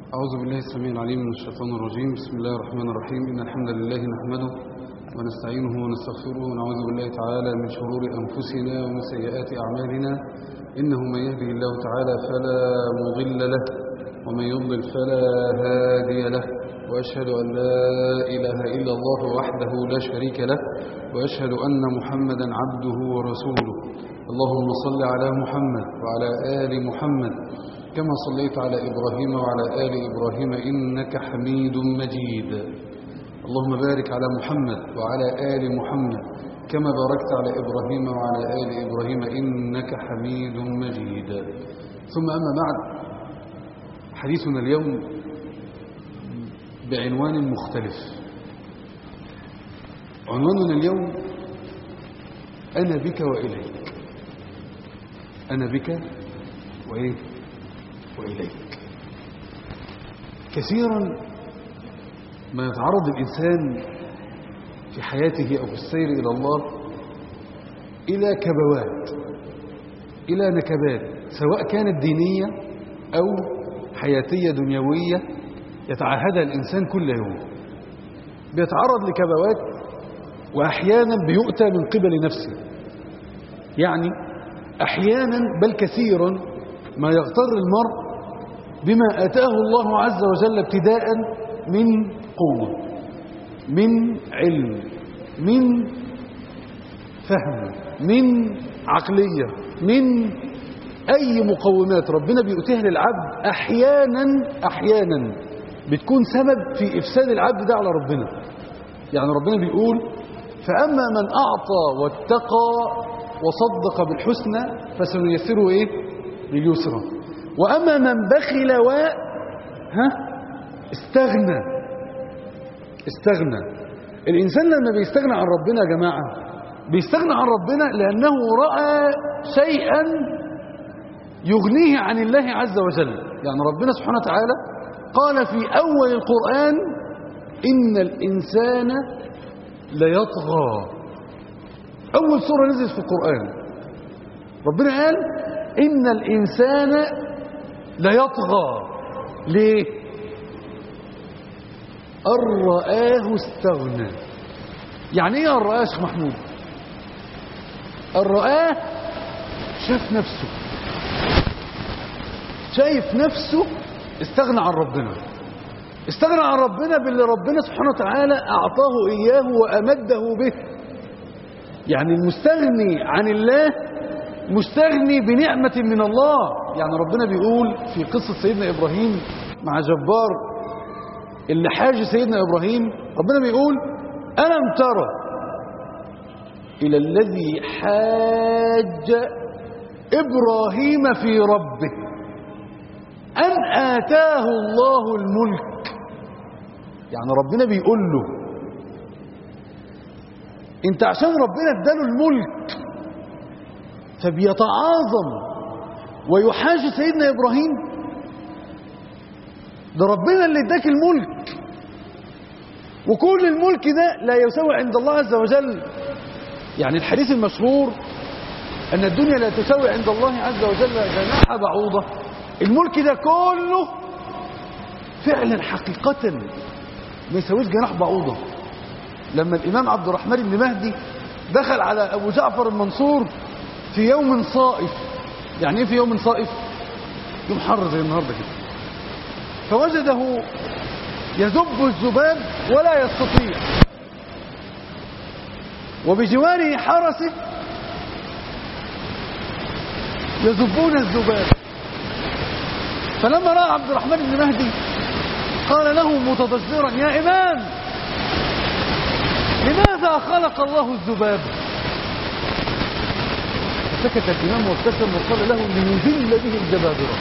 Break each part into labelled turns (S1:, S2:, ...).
S1: أعوذ بالله السميع العليم من الشيطان الرجيم. بسم الله الرحمن الرحيم. إن الحمد لله نحمده ونستعينه ونستغفره ونعوذ بالله تعالى من شرور أنفسنا ومن سيئات أعمالنا. إنه من يهده الله تعالى فلا مضل له ومن يضلل فلا هادي له، وأشهد أن لا إله إلا الله وحده لا شريك له، وأشهد أن محمدا عبده ورسوله. اللهم صل على محمد وعلى آل محمد كما صليت على إبراهيم وعلى آل إبراهيم إنك حميد مجيد. اللهم بارك على محمد وعلى آل محمد كما باركت على إبراهيم وعلى آل إبراهيم إنك حميد مجيد. ثم أما بعد، حديثنا اليوم بعنوان مختلف. عنواننا اليوم أنا بك وإليك. أنا بك وإليك. كثيرا ما يتعرض الإنسان في حياته أو في السير إلى الله إلى كبوات، إلى نكبات، سواء كانت دينية أو حياتية دنيوية يتعهدها الإنسان كل يوم. بيتعرض لكبوات وأحيانا بيؤتى من قبل نفسه، يعني أحيانا بل كثيرا ما يغتر المرء بما آتاه الله عز وجل ابتداء من قوة، من علم، من فهم، من عقلية، من أي مقومات ربنا بيؤتيها للعبد. أحيانا بتكون سبب في إفساد العبد ده على ربنا. يعني ربنا بيقول: فأما من أعطى واتقى وصدق بالحسنى فسنيسره لليسرى، وأما من بخل استغنى. الإنسان لما بيستغنى عن ربنا يا جماعة، بيستغنى عن ربنا لأنه رأى شيئا يغنيه عن الله عز وجل. يعني ربنا سبحانه وتعالى قال في أول القرآن: إن الإنسان ليطغى. أول سورة نزلت في القرآن ربنا قال: إن الإنسان ليطغى. ليه؟ أن رآه استغنى. يعني إيه أن رآه يا شيخ محمود؟ أن رآه شاف نفسه، شايف نفسه استغنى عن ربنا. استغنى عن ربنا باللي ربنا سبحانه وتعالى أعطاه إياه وأمده به. يعني المستغني عن الله مستغني بنعمة من الله. يعني ربنا بيقول في قصة سيدنا إبراهيم مع جبار اللي حاج سيدنا إبراهيم، ربنا بيقول: ألم ترى إلى الذي حاج إبراهيم في ربه أن آتاه الله الملك. يعني ربنا بيقول له: انت عشان ربنا اداله الملك فبيتعاظم ويحاج سيدنا إبراهيم؟ ده ربنا اللي اداك الملك، وكل الملك ده لا يساوي عند الله عز وجل. يعني الحديث المشهور أن الدنيا لا تساوي عند الله عز وجل جناح بعوضة. الملك ده كله فعلا حقيقة ما يساويش جناح بعوضة. لما الإمام عبد الرحمن بن مهدي دخل على أبو جعفر المنصور في يوم صائف. يعني ايه في يوم صائف؟ يوم حر زي النهارده كده. فوجده يذب الذباب ولا يستطيع، وبجواره حرسه يذبون الذباب. فلما رأى عبد الرحمن بن مهدي قال له متضجرا: يا إمام، لماذا خلق الله الذباب؟ سكت الإمام وابتسم وقال له: ليذل به الجبابرة.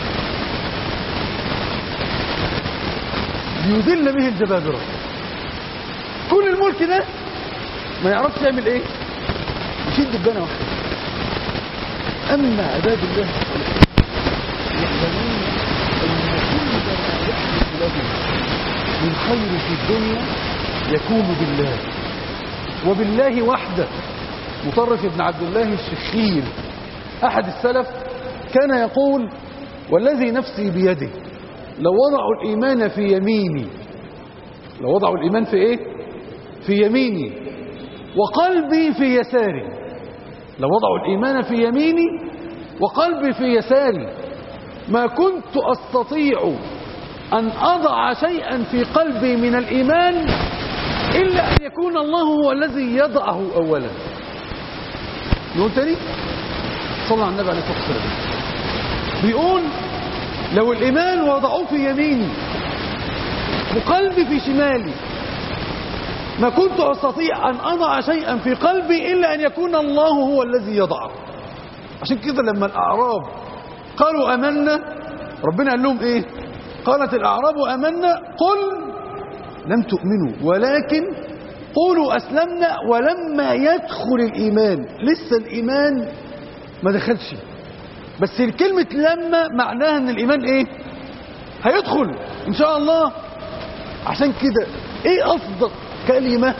S1: ليذل به الجبابرة. كل الملك ده ما يعرفش يعمل ايه؟ يشيل دبانة واحدة. أما عباد الله الصالحين يعلمون أن كل ما يحدث لهم من خير في الدنيا يكون بالله وبالله وحده. مطرف بن عبد الله الشخير أحد السلف كان يقول: والذي نفسي بيده
S2: لو وضعوا الإيمان في يميني، لو وضعوا الإيمان في إيه؟ في يميني وقلبي في يساري، لو وضعوا الإيمان في يميني وقلبي في يساري ما كنت أستطيع أن أضع شيئا في قلبي من الإيمان إلا أن يكون الله هو الذي يضعه أولا. نقول تاني، صلى على النبي عليه الصلاة والسلام، بيقول لو الإيمان وضعوه في يميني وقلبي في شمالي ما كنت أستطيع أن أضع شيئا في قلبي إلا أن يكون الله هو الذي يضعه. عشان كده لما الأعراب قالوا أمنا، ربنا قال لهم إيه؟ قالت الأعراب أمنا قل لم تؤمنوا ولكن قولوا أسلمنا ولما يدخل الإيمان. لسه الإيمان ما دخلش، بس الكلمة لما معناها أن الإيمان إيه؟ هيدخل إن شاء الله. عشان كده إيه أصدق كلمة،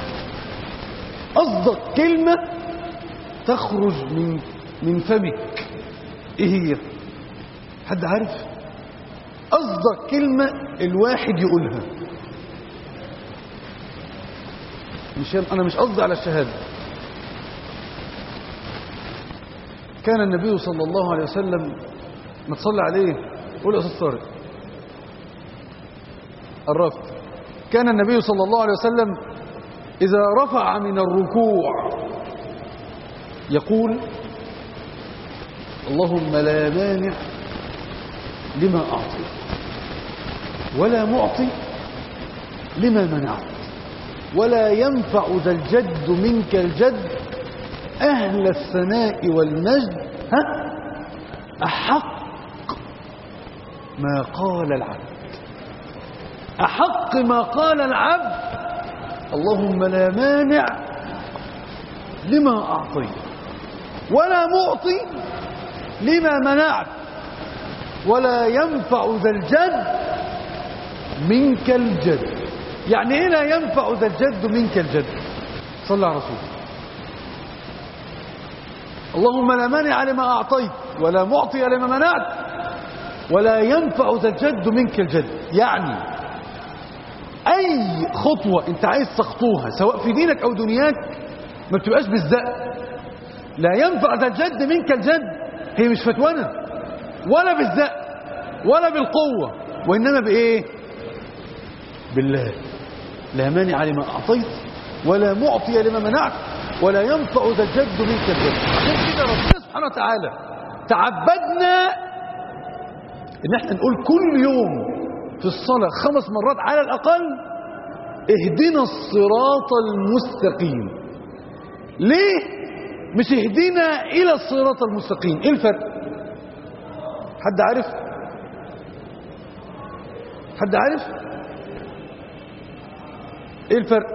S2: أصدق كلمة تخرج من فمك إيه هي؟ حد عارف؟ أصدق كلمة الواحد يقولها، أنا مش قصدي على الشهادة. كان النبي صلى الله عليه وسلم، ما تصلي عليه، قول يا أستاذ طارق قربت. كان النبي صلى الله عليه وسلم إذا رفع من الركوع يقول اللهم لا مانع لما أعطي ولا معطي لما منعت ولا ينفع ذا الجد منك الجد أهل الثناء والمجد أحق ما قال العبد، أحق ما قال العبد اللهم لا مانع لما أعطيت ولا معطي لما منعت ولا ينفع ذا الجد منك الجد. يعني إيه لا ينفع ذا الجد منك الجد؟ صلى على رسول اللهم لا مانع لما أعطيت ولا معطي لما منعت ولا ينفع ذا الجد منك الجد. يعني أي خطوة أنت عايز تخطوها سواء في دينك أو دنياك ما بتبقاش بالزق. لا ينفع ذا الجد منك الجد، هي مش فتوانة ولا بالزق ولا بالقوة، وإنما بإيه؟ بالله. لا مانع لما أعطيت ولا معطي لما منعت ولا ينفع ذا الجد منك الجد. عشان كده ربنا سبحانه وتعالى تعبدنا إن احنا نقول كل يوم في الصلاة 5 مرات على الأقل اهدنا الصراط المستقيم. ليه؟ مش اهدنا إلى الصراط المستقيم. إيه الفرق؟ حد عارف؟ حد عارف؟ إيه الفرق؟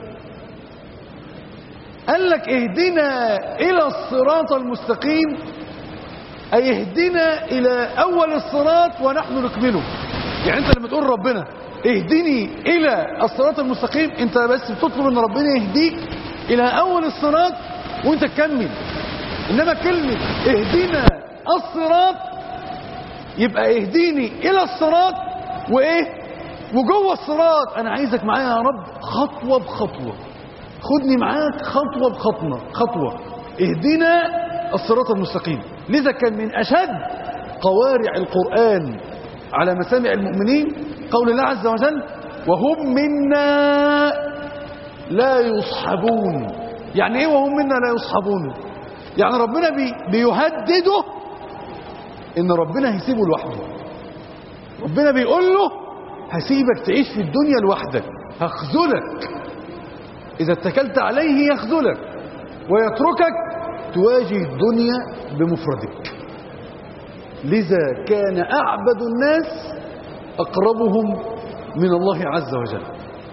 S2: قال لك اهدنا إلى الصراط المستقيم أي اهدنا إلى أول الصراط ونحن نكمله. يعني أنت لما تقول ربنا اهدني إلى الصراط المستقيم أنت بس بتطلب أن ربنا يهديك إلى أول الصراط وأنت تكمل. إنما كلمة اهدنا الصراط يبقى اهديني إلى الصراط وإيه وجوه الصراط أنا عايزك معايا يا رب خطوة بخطوة، خدني معاك خطوة بخطوة اهدنا الصراط المستقيم. لذا كان من أشد قوارع القرآن على مسامع المؤمنين قول الله عز وجل وهم منا لا يصحبون. يعني ايه وهم منا لا يصحبون؟ يعني ربنا بيهدده ان ربنا هيسيبه لوحده. ربنا بيقول له هسيبك تعيش في الدنيا لوحدك، هخذلك، اذا اتكلت عليه يخذلك ويتركك تواجه الدنيا بمفردك. لذا كان أعبد الناس أقربهم من الله عز وجل.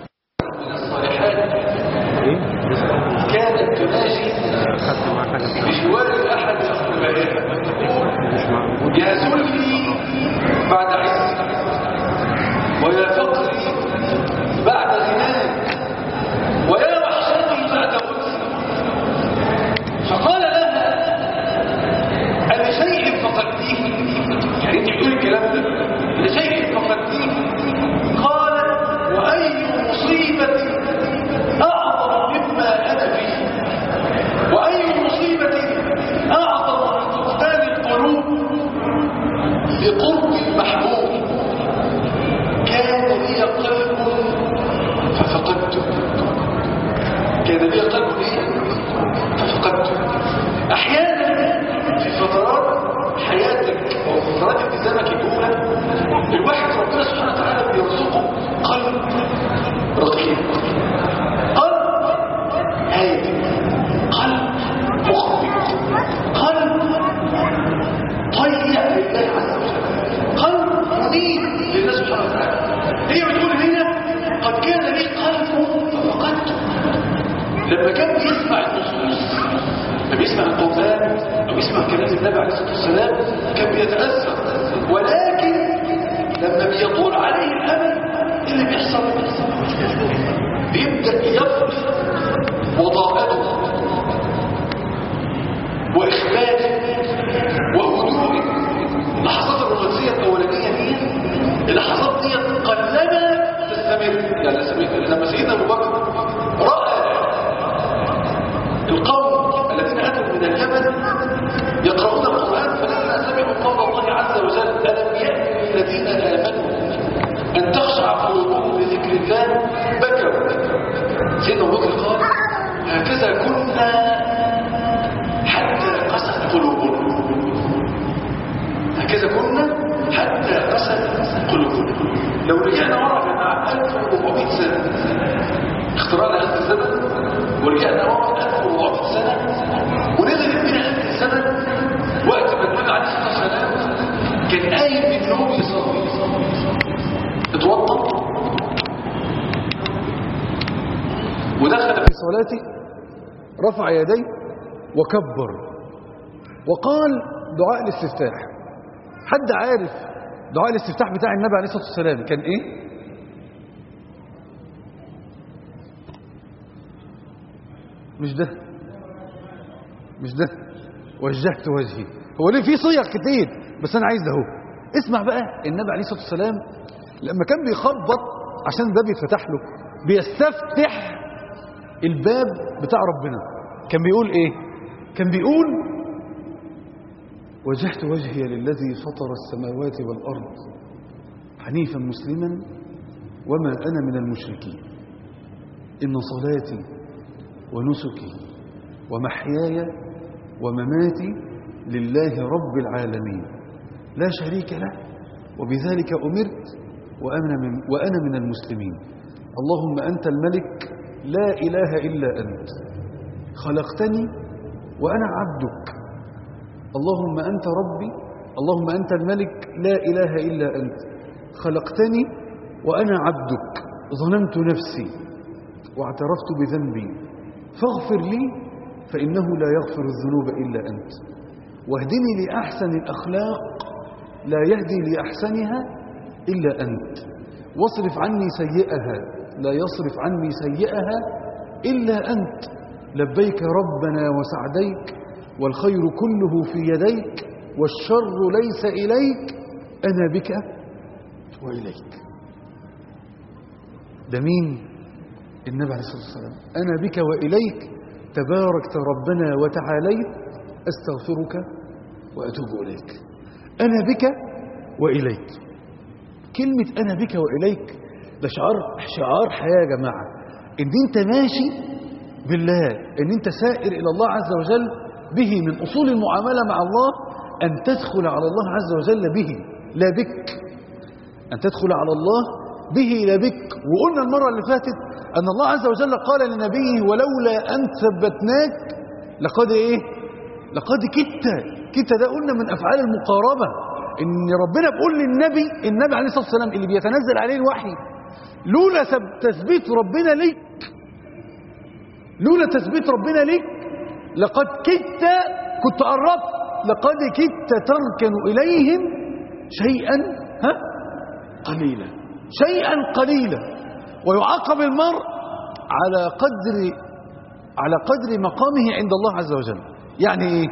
S3: كانت تناجي بجوار الأحد يا ذلي بعد عزك ويا فقري بعد غناك ويا وحشتي بعد أنسي. فقال لها ألشيء فقدتيه؟ يعني انت بتقول الكلام ده لشيء فقدتيه لما كان بيسمع النصوص، لما بيسمع القرآن أو يسمع كلام النبي عليه الصلاة والسلام كان بيتأثر، ولكن لما بيطول عليه الأمل إيه اللي بيحصل؟ بيبدأ يفقد وضاءته وإخباته وهدوءه. اللحظات الرومانسية الأولانية دي، اللحظات دي قلما تستمر. يعني لما سيدنا أبو بكر رأى القوم الذين أتوا من اليمن يقرؤون القرآن فلما سمعوا قول الله عز وجل ألم يأتي الذين آمنوا أن تخشع قلوبهم لذكر الله بكوا. سيدنا أبو بكر قال هكذا كنا حتى قست قلوبنا، هكذا كنا حتى قست قلوبنا. لو رجعنا ورا مع 1400 سنة اختراع آلة الزمن، ورجعنا ورا 1400 سنة ونزلت بنا 1000 سنة وقت ما النبي عليه الصلاة والسلام كان قايم من نوم يصلي، اتوضى
S2: ودخل في صلاته رفع يديه وكبر وقال دعاء الاستفتاح. حد عارف دعاء الاستفتاح بتاع النبي عليه الصلاة والسلام كان ايه؟ مش ده وجهت وجهي. هو ليه في صيغ كتير بس انا عايز ده. هو اسمع بقى النبي عليه الصلاة والسلام لما كان بيخبط عشان الباب يتفتح له بيستفتح الباب بتاع ربنا كان بيقول ايه؟ كان بيقول وجهت وجهي للذي فطر السماوات والأرض حنيفا مسلما وما أنا من المشركين إن صلاتي ونسكي ومحياي ومماتي لله رب العالمين لا شريك له وبذلك أمرت وأنا من المسلمين. اللهم أنت الملك لا إله إلا أنت خلقتني وأنا عبدك. اللهم أنت ربي، اللهم أنت الملك لا إله إلا أنت خلقتني وأنا عبدك ظلمت نفسي واعترفت بذنبي فاغفر لي فإنه لا يغفر الذنوب إلا أنت واهدني لأحسن الأخلاق لا يهدي لأحسنها إلا أنت واصرف عني سيئها لا يصرف عني سيئها إلا أنت لبيك ربنا وسعديك والخير كله في يديك والشر ليس إليك أنا بك وإليك. ده مين؟ النبي عليه الصلاة والسلام. أنا بك وإليك تباركت ربنا وتعاليت أستغفرك وأتوب إليك. أنا بك وإليك. كلمة أنا بك وإليك ده شعار حياة يا جماعة. إن أنت ماشي بالله، إن أنت سائر إلى الله عز وجل به. من أصول المعاملة مع الله أن تدخل على الله عز وجل به لا بك، أن تدخل على الله به لا بك. وقلنا المرة اللي فاتت أن الله عز وجل قال لنبيه ولولا أن ثبتناك لقد إيه؟ لقد كدت ده قلنا من أفعال المقاربة. إن ربنا بيقول النبي عليه الصلاة والسلام اللي بيتنزل عليه الوحي لولا تثبيت ربنا ليك، لولا تثبيت ربنا ليك لقد كنت قربت، لقد كدت تركن إليهم شيئا قليلا. ويعاقب المرء على قدر مقامه عند الله عز وجل. يعني ايه؟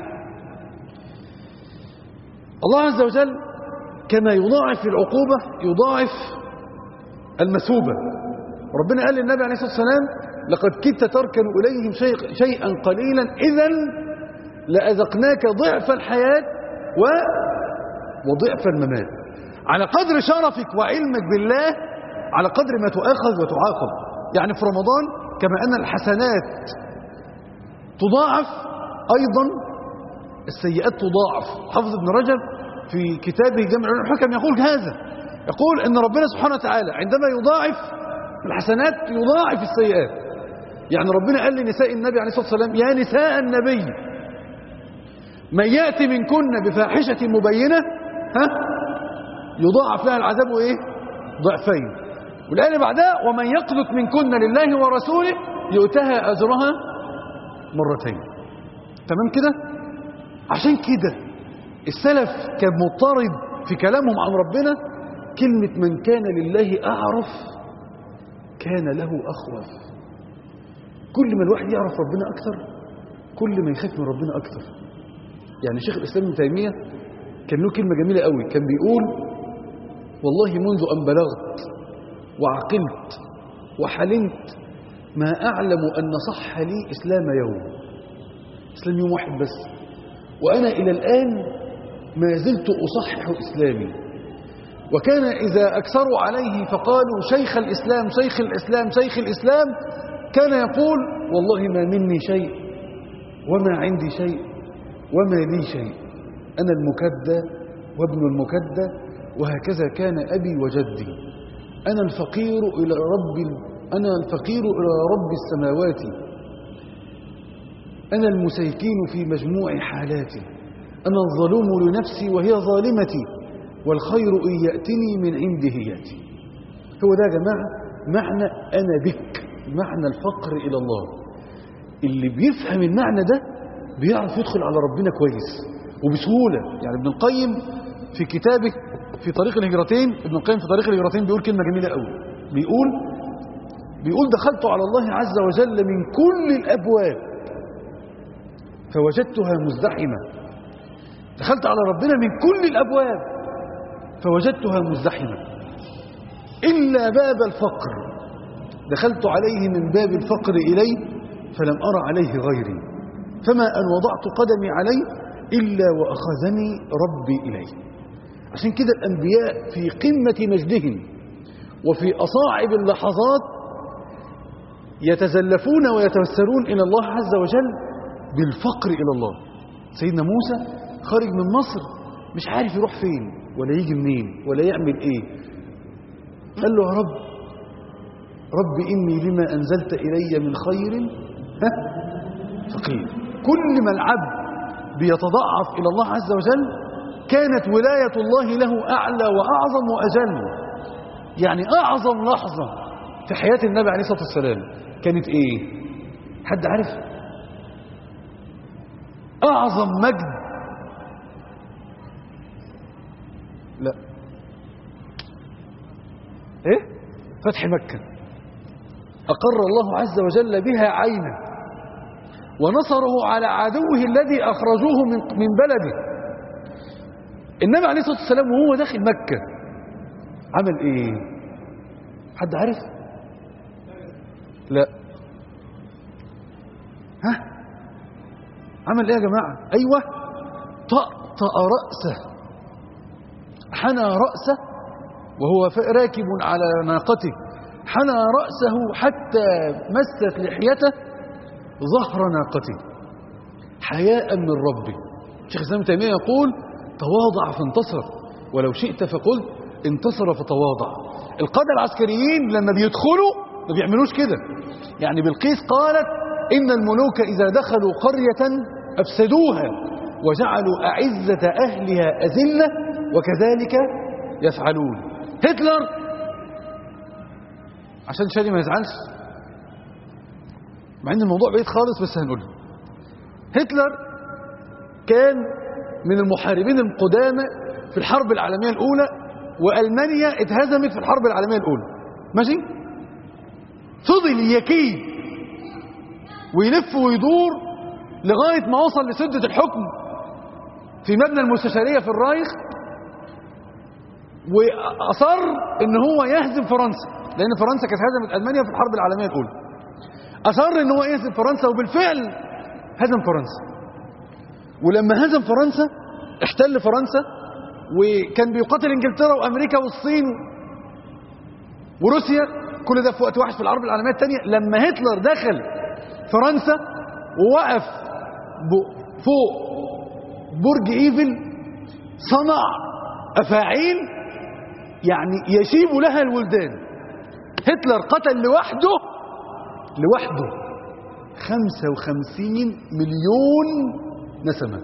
S2: الله عز وجل كما يضاعف العقوبة يضاعف المثوبة. ربنا قال للنبي عليه الصلاة والسلام لقد كدت تركن إليهم شيئا قليلا إذن لأذقناك ضعف الحياة وضعف الممات. على قدر شرفك وعلمك بالله على قدر ما تؤاخذ وتعاقب. يعني في رمضان كما أن الحسنات تضاعف أيضا السيئات تضاعف. حافظ ابن رجب في كتابه جامع العلوم والحكم يقول هذا، يقول أن ربنا سبحانه وتعالى عندما يضاعف الحسنات يضاعف السيئات. يعني ربنا قال لنساء النبي عليه الصلاة والسلام يا نساء النبي من يأتي منكن بفاحشة مبينة يضاعف لها العذاب ايه؟ ضعفين. والآية اللي بعدها ومن يقنط منكن لله ورسوله يؤتها أجرها مرتين. تمام كده؟ عشان كده السلف كان مضطرد في كلامهم عن ربنا كلمة من كان لله أعرف كان له أخوف. كل ما الواحد يعرف ربنا أكثر كل ما يخاف من ربنا أكثر. يعني شيخ الإسلام ابن تيمية كان له كلمة جميلة قوي، كان بيقول والله منذ أن بلغت وعقلت وحلمت ما أعلم أن صح لي إسلام يوم، إسلام يوم واحد بس، وأنا إلى الآن ما زلت أصحح إسلامي. وكان إذا أكثروا عليه فقالوا شيخ الإسلام شيخ الإسلام شيخ الإسلام كان يقول والله ما مني شيء وما عندي شيء وما لي شيء، أنا المكدى وابن المكدى، وهكذا كان أبي وجدي، أنا الفقير إلى رب السماوات، أنا المسيكين في مجموع حالاتي، أنا الظلوم لنفسي وهي ظالمتي، والخير إن يأتني من عنده يأتي. هو ده يا جماعة معنى أنا بك، معنى الفقر إلى الله. اللي بيفهم المعنى ده بيعرف يدخل على ربنا كويس وبسهولة. يعني ابن القيم في كتابه في طريق الهجرتين، ابن القيم في طريق الهجرتين بيقول كلمة جميلة قوي، بيقول دخلت على الله عز وجل من كل الأبواب فوجدتها مزدحمة. دخلت على ربنا من كل الأبواب فوجدتها مزدحمة إلا باب الفقر، دخلت عليه من باب الفقر إليه فلم أرى عليه غيري، فما أن وضعت قدمي عليه إلا وأخذني ربي إليه. عشان كده الأنبياء في قمة مجدهم وفي أصاعب اللحظات يتزلفون ويتوسلون إلى الله عز وجل بالفقر إلى الله. سيدنا موسى خارج من مصر مش عارف يروح فين ولا يجي منين ولا يعمل ايه، قال له يا رب إني لما أنزلت إلي من خير فقير. كل ما العبد بيتضعف إلى الله عز وجل كانت ولاية الله له أعلى وأعظم وأجل. يعني أعظم لحظة في حياة النبي عليه الصلاة والسلام كانت إيه؟ حد عارف؟ أعظم مجد؟ لا، إيه؟ فتح مكة أقر الله عز وجل بها عينه ونصره على عدوه الذي أخرجوه من بلده. النبي عليه الصلاة والسلام وهو داخل مكة عمل إيه؟ حد عارف؟ لا. ها؟ عمل إيه يا جماعة؟ أيوة، طأطأ رأسه، حنى رأسه وهو راكب على ناقته، حنى رأسه حتى مست لحيته ظهر ناقته حياء من ربه. شيخ الإسلام ابن تيمية يقول تواضع فانتصر، ولو شئت فقلت انتصر فتواضع. القادة العسكريين لما بيدخلوا ما بيعملوش كده. يعني بلقيس قالت إن الملوك إذا دخلوا قرية أفسدوها وجعلوا أعزة أهلها أذلة وكذلك يفعلون. هتلر عشان شادي ما يزعلش، مع ان الموضوع بعيد خالص بس هنقوله. هتلر كان من المحاربين القدامى في الحرب العالمية الأولى، وألمانيا اتهزمت في الحرب العالمية الأولى، ماشي؟ فضل يكيد ويلف ويدور لغاية ما وصل لسدة الحكم في مبنى المستشارية في الرايخ، وأصر ان هو يهزم فرنسا، لأن فرنسا كانت هزمت ألمانيا في الحرب العالمية الأولى. أصر ان هو يهزم فرنسا وبالفعل هزم فرنسا. ولما هزم فرنسا احتل فرنسا، وكان بيقاتل انجلترا وامريكا والصين وروسيا، كل ده في وقت واحد في الحرب العالميه الثانيه. لما هتلر دخل فرنسا ووقف فوق برج ايفل صنع افاعيل يعني يشيب لها الولدان. هتلر قتل لوحده 55 مليون نسمة.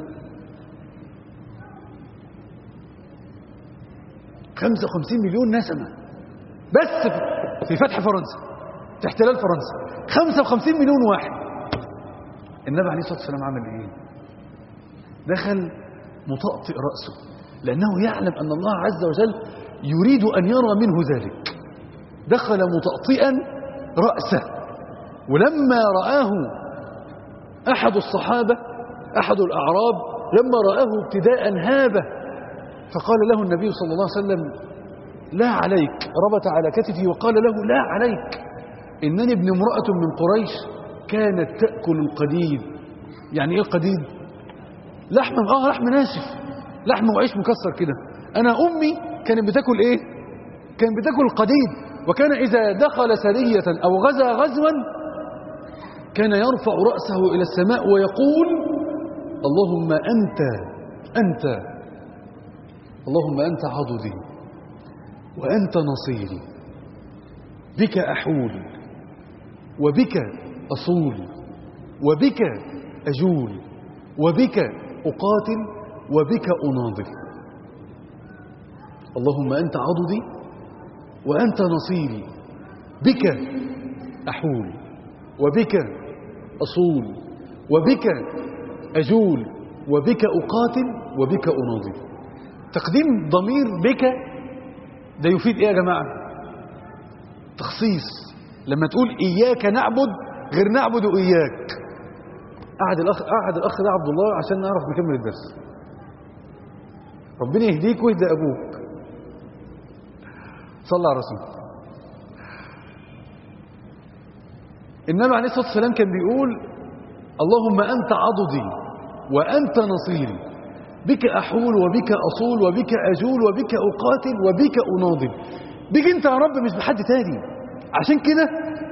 S2: 55 مليون نسمة بس في فتح فرنسا. في احتلال فرنسا، 55 مليون واحد. النبي عليه الصلاة والسلام عمل ايه؟ دخل مطأطئ رأسه، لأنه يعلم أن الله عز وجل يريد أن يرى منه ذلك. دخل مطأطئا رأسه، ولما رآه أحد الصحابة أحد الأعراب لما رآه ابتداء هابه، فقال له النبي صلى الله عليه وسلم لا عليك، ربط على كتفه وقال له لا عليك، إنني ابن امرأة من قريش كانت تأكل القديد. يعني إيه القديد؟ لحم ناشف، لحم وعيش مكسر كده. أنا أمي كانت بتاكل إيه؟ كانت بتاكل القديد، وكان إذا دخل سرية أو غزا غزوا كان يرفع رأسه إلى السماء ويقول اللهم أنت اللهم أنت عضدي وأنت نصيري، بك أحول وبك أصول وبك أجول وبك أقاتل وبك أناضل. اللهم أنت عضدي وأنت نصيري، بك أحول وبك أصول وبك أجول وبك أقاتل وبك أناضل. تقديم ضمير بك ده يفيد إيه يا جماعة؟ تخصيص. لما تقول إياك نعبد غير نعبد إياك. قعد الأخ ده عبد الله عشان نعرف نكمل الدرس. ربنا يهديك ويهدى أبوك. صلى على الرسول. النبي عليه الصلاة والسلام كان بيقول اللهم أنت عضدي وأنت نصيري، بك أحول وبك أصول وبك أجول وبك أقاتل وبك أناضل. بك أنت يا رب، مش بحد تاني. عشان كده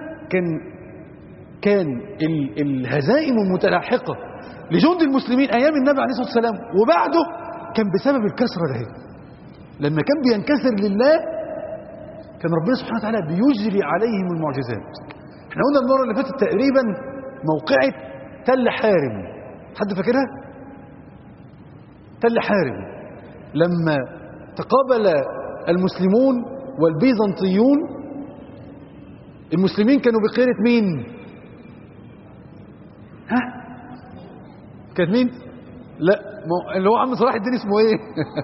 S2: كان الهزائم المتلاحقة لجند المسلمين أيام النبي عليه الصلاة والسلام وبعده كان بسبب الكسرة ده. لما كان بينكسر لله كان ربنا سبحانه وتعالى بيجري عليهم المعجزات. احنا قلنا المرة اللي فاتت تقريبا موقعة تل حارم، حد فاكرها؟ تل حارم لما تقابل المسلمون والبيزنطيون. المسلمين كانوا بقيادة مين؟ ها؟ كانت مين؟ لا اللي هو عم صلاح الدين اسمه ايه؟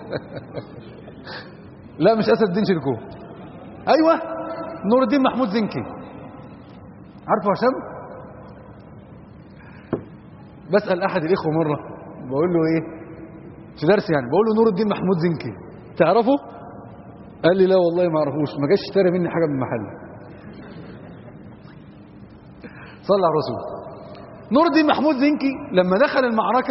S2: لا مش اسد الدين شركو، ايوه نور الدين محمود زنكي. عارفه هشام؟ بسأل احد الاخوه مره بقول له ايه في درس، يعني بقول له نور الدين محمود زنكي تعرفه؟ قال لي لا والله ما اعرفوش، ما جاش اشترى مني حاجه من المحل. صلى على الرسول. نور الدين محمود زنكي لما دخل المعركه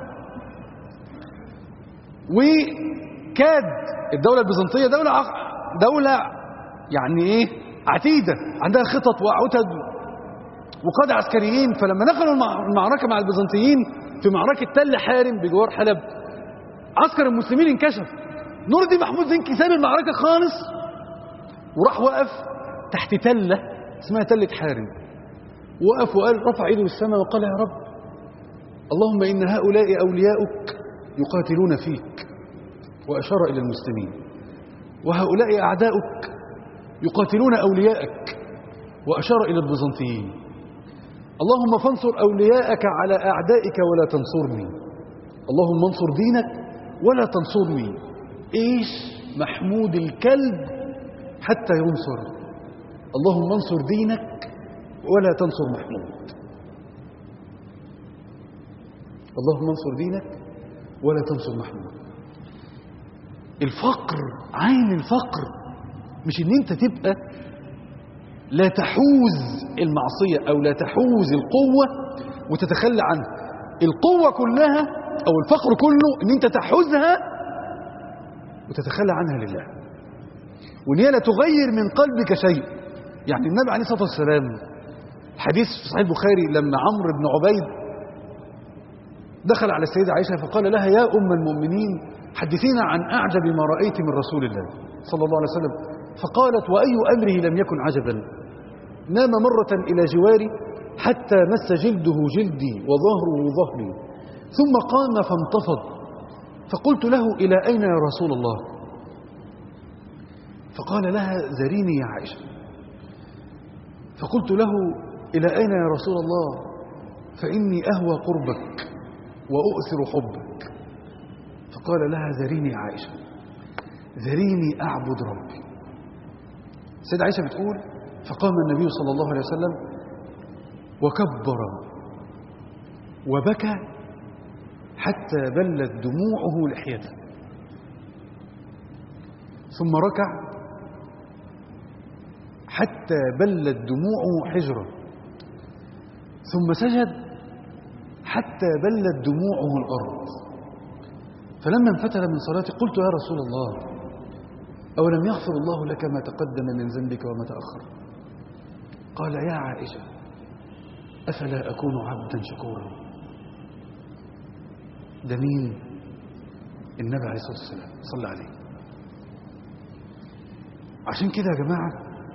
S2: وكاد الدوله البيزنطيه دوله يعني ايه عتيده، عندها خطط وعتد وقاده عسكريين. فلما دخلوا المعركه مع البيزنطيين في معركه تل حارم بجوار حلب، عسكر المسلمين انكشف. نور الدين محمود زنكي ساب المعركه خالص وراح وقف تحت تله اسمها تله حارم. وقف وقال، رفع ايده للسماء وقال يا رب اللهم ان هؤلاء اولياؤك يقاتلون فيك، واشار الى المسلمين، وهؤلاء اعداؤك يقاتلون اولياءك، واشار الى البيزنطيين. اللهم فانصر اولياءك على اعدائك ولا تنصرني، اللهم انصر دينك ولا تنصرني. ايش محمود الكلب حتى ينصر؟ اللهم انصر دينك ولا تنصر محمود. اللهم انصر دينك ولا تنصر محمود. الفقر، عين الفقر مش ان انت تبقى لا تحوز المعصية او لا تحوز القوة وتتخلى عنها. القوة كلها او الفقر كله ان انت تحوزها وتتخلى عنها لله، وان هي لا تغير من قلبك شيء. يعني النبي عليه الصلاة والسلام حديث في صحيح البخاري لما عمرو بن عبيد دخل على السيدة عائشة فقال لها يا أم المؤمنين حدثينا عن أعجب ما رأيت من رسول الله صلى الله عليه وسلم. فقالت وأي أمره لم يكن عجبا؟ نام مرة إلى جواري حتى مس جلده جلدي وظهره ظهري، ثم قام فانتفض، فقلت له إلى أين يا رسول الله؟ فقال لها ذريني يا عائشة. فقلت له: إلى أين يا رسول الله؟ فإني أهوى قربك وأؤثر حبك. فقال لها: ذريني يا عائشة، ذريني أعبد ربي. سيدة عائشة بتقول: فقام النبي صلى الله عليه وسلم وكبر وبكى حتى بلت دموعه لحيته، ثم ركع حتى بلت دموعه حجره، ثم سجد حتى بلت دموعه الأرض. فلما انفتل من صلاته قلت: يا رسول الله، أولم يغفر الله لك ما تقدم من ذنبك وما تأخر؟ قال: يا عائشة، أفلا أكون عبدا شكورا؟ ده مين؟ النبي عليه الصلاة والسلام، صلى عليه. عشان كده يا جماعة،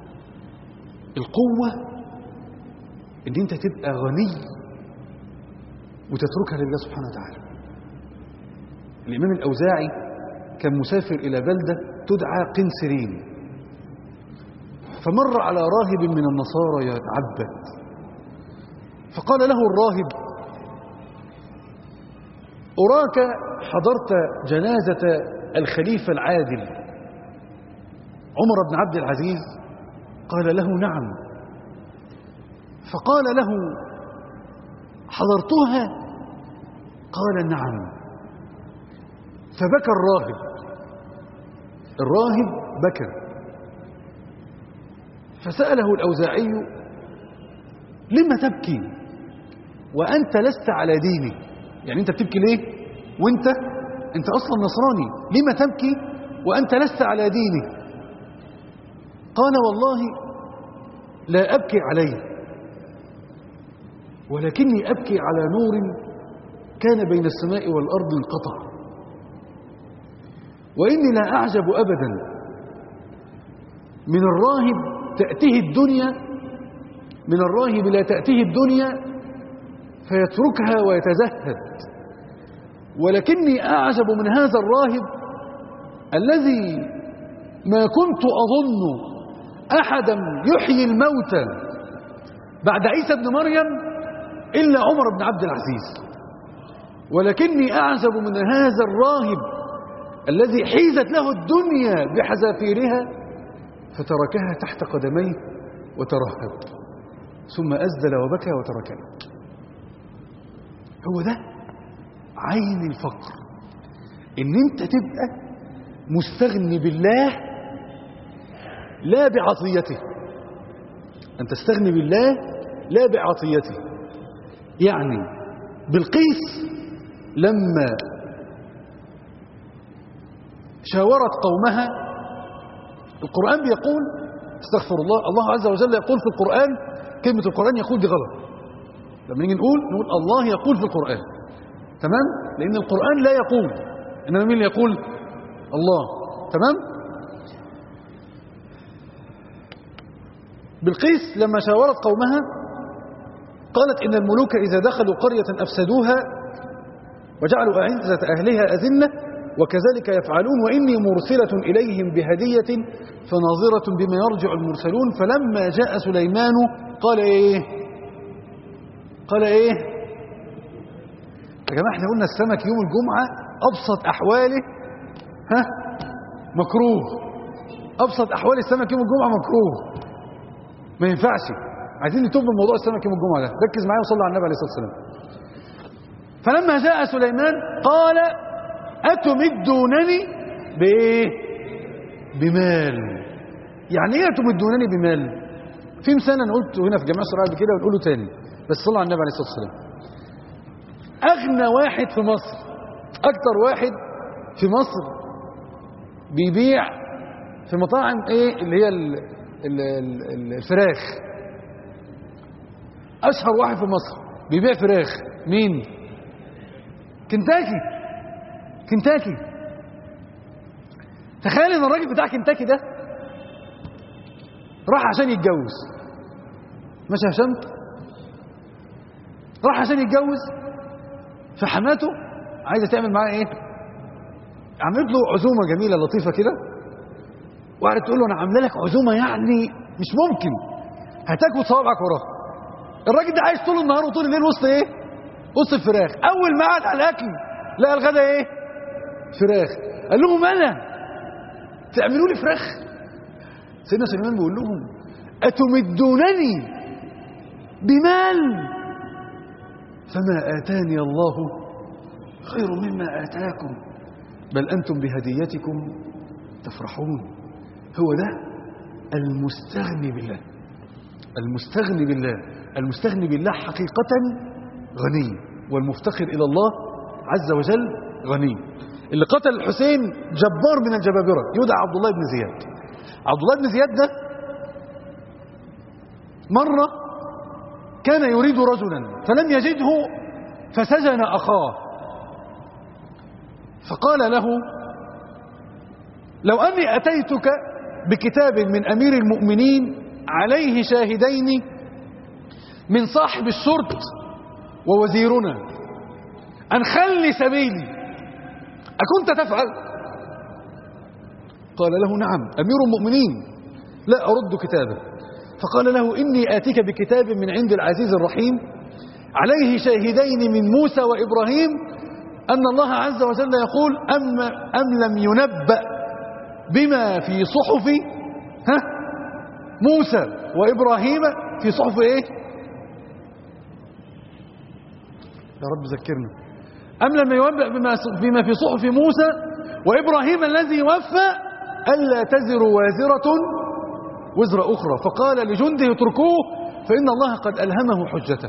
S2: القوة ان انت تبقى غني وتتركها لله سبحانه وتعالى. الإمام الأوزاعي كان مسافر إلى بلدة تدعى قنسرين، فمر على راهب من النصارى يتعبد، فقال له الراهب: أراك حضرت جنازة الخليفة العادل عمر بن عبد العزيز؟ قال له: نعم. فقال له: حضرتها؟ قال: نعم. فبكى الراهب بكى. فسأله الأوزاعي: لما تبكي وأنت لست على ديني؟ يعني أنت بتبكي ليه وأنت أصلا نصراني؟ لما تبكي وأنت لست على ديني؟ قال: والله لا أبكي عليه، ولكني أبكي على نور كان بين السماء والأرض انقطع، وإني لا أعجب أبدا من الراهب لا تأتيه الدنيا فيتركها ويتزهد، ولكني أعجب من هذا الراهب الذي ما كنت أظن أحدا يحيي الموتى بعد عيسى بن مريم إلا عمر بن عبد العزيز، ولكني أعجب من هذا الراهب الذي حيزت له الدنيا بحذافيرها فتركها تحت قدميه وترهب، ثم أزدل وبكى وتركنا. هو ده عين الفقر، إن أنت تبقى مستغني بالله لا بعطيته، أن تستغني بالله لا بعطيته. يعني بلقيس لما شاورت قومها، القرآن بيقول، استغفر الله عز وجل يقول في القرآن، كلمة القرآن يقول دي غلط، لما نيجي نقول الله يقول في القرآن، تمام؟ لأن القرآن لا يقول، إنما مين اللي يقول؟ الله، تمام؟ بلقيس لما شاورت قومها قالت: إن الملوك إذا دخلوا قرية أفسدوها وجعلوا أعزة أهلها أذلة وكذلك يفعلون، وإني مرسلة إليهم بهدية فناظرة بما يرجع المرسلون. فلما جاء سليمان قال إيه؟ يا جماعة احنا قلنا السمك يوم الجمعة أبسط أحواله مكروه، أبسط أحوال السمك يوم الجمعة مكروه، ما ينفعش. عايزين نتوب من موضوع السمك يوم الجمعة ده، ركز معايا وصلي على النبي عليه الصلاة والسلام. فلما جاء سليمان قال: أتمدونني بإيه؟ بمال. يعني إيه أتمدونني بمال؟ في مثال أنا قلته هنا في جماعة الصراحة قبل كده ونقوله تاني، بس صلى على النبي عليه الصلاة والسلام. أغنى واحد في مصر، أكتر واحد في مصر بيبيع في مطاعم إيه اللي هي الفراخ، أشهر واحد في مصر بيبيع فراخ مين؟ كنتاكي. تخيل ان الراجل بتاع كنتاكي ده راح عشان يتجوز، ماشي يا هشام؟ راح عشان يتجوز، فحماته عايزه تعمل معاه ايه؟ عملت له عزومه جميله لطيفه كده، وقعدت تقول له: انا عامله لك عزومه يعني مش ممكن، هتاكل صوابعك وراه. الراجل ده عايش طول النهار وطول الليل وسط ايه؟ وسط الفراخ. اول ما قعد على الاكل لقى الغدا ايه؟ فراخ. قال لهم انا تعملوا لي فراخ؟ سيدنا سليمان بيقول لهم اتمدونني بمال فما آتاني الله خير مما آتاكم بل أنتم بهديتكم تفرحون. هو ده المستغني بالله. المستغني بالله، المستغني بالله حقيقة غني، والمفتقر إلى الله عز وجل غني. اللي قتل الحسين جبار من الجبابرة يدعى عبد الله بن زياد. عبد الله بن زياد ده مرة كان يريد رجلا فلم يجده فسجن أخاه، فقال له لو أني أتيتك بكتاب من أمير المؤمنين عليه شاهدين من صاحب الشرط ووزيرنا أن خلي سبيلي أكنت تفعل؟ قال له نعم أمير المؤمنين لا أرد كتابه. فقال له إني آتيك بكتاب من عند العزيز الرحيم عليه شاهدين من موسى وإبراهيم أن الله عز وجل يقول أم لم ينبأ بما في صحف موسى وإبراهيم في صحف إيه؟ يا رب ذكرنا. أم لم ينبأ بما في صحف موسى وإبراهيم الذي وفى ألا تزر وازرة وزر أخرى. فقال لجنده اتركوه فإن الله قد ألهمه حجته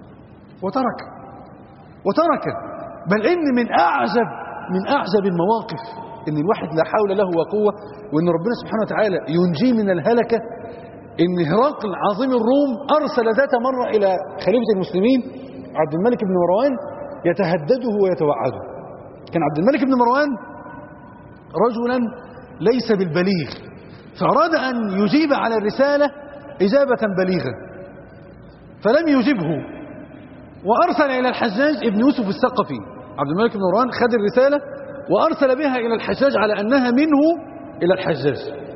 S2: وترك. بل إن من أعجب المواقف إن الواحد لا حول له وقوة، وإن ربنا سبحانه وتعالى ينجيه من الهلكة. إن هرقل عظيم الروم أرسل ذات مرة إلى خليفة المسلمين عبد الملك بن مروان يتهدده ويتوعده. كان عبد الملك بن مروان رجلا ليس بالبليغ، فأراد أن يجيب على الرسالة إجابة بليغة فلم يجبه، وأرسل إلى الحجاج ابن يوسف الثقفي. عبد الملك بن مروان خد الرسالة وأرسل بها إلى الحجاج على أنها منه إلى الحجاج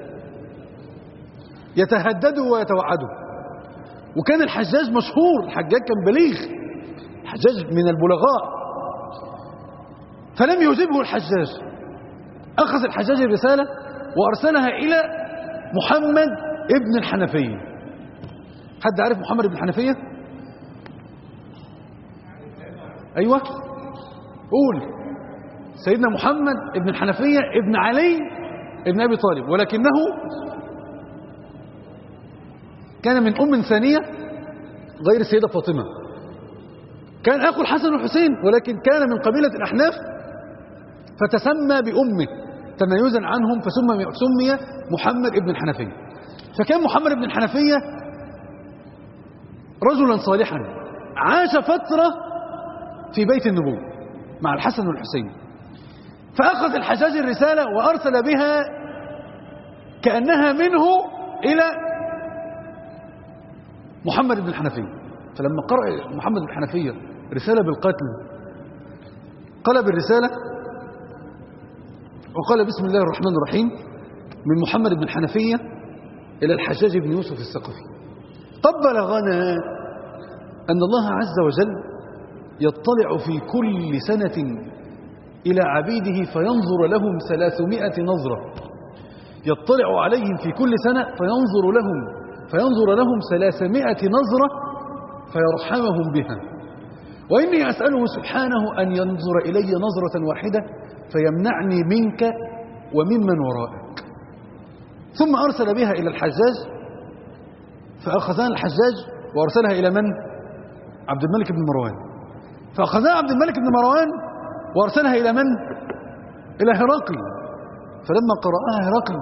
S2: يتهدده ويتوعده. وكان الحجاج مشهور، الحجاج كان بليغ، الحجاج من البلغاء. فلم يجبه الحجاج. أخذ الحجاج الرسالة وأرسلها إلى محمد ابن الحنفية. حد عارف محمد ابن الحنفية؟ أيوة قول. سيدنا محمد ابن الحنفية ابن علي ابن أبي طالب، ولكنه كان من أم ثانية غير السيدة فاطمة. كان أخو الحسن والحسين، ولكن كان من قبيلة الأحناف فتسمى بأمه تميزا عنهم، فسمي محمد ابن الحنفية. فكان محمد ابن الحنفية رجلا صالحا عاش فترة في بيت النبوة مع الحسن والحسين. فأخذ الحجاج الرسالة وأرسل بها كأنها منه إلى محمد بن الحنفية. فلما قرأ محمد بن الحنفية رسالة بالقتل قلب الرسالة وقال بسم الله الرحمن الرحيم من محمد بن الحنفية إلى الحجاج بن يوسف الثقفي. قد بلغنا أن الله عز وجل يطلع في كل سنة إلى عبيده فينظر لهم 300 نظرة. يطلع عليهم في كل سنة فينظر لهم 300 نظرة فيرحمهم بها. وإني أسأله سبحانه أن ينظر إلي نظرة واحدة فيمنعني منك وممن وراءك. ثم أرسل بها إلى الحجاج، فأخذها الحجاج وأرسلها إلى من؟ عبد الملك بن مروان. فأخذها عبد الملك بن مروان وأرسلها إلى من؟ إلى هرقل. فلما قرأها هرقل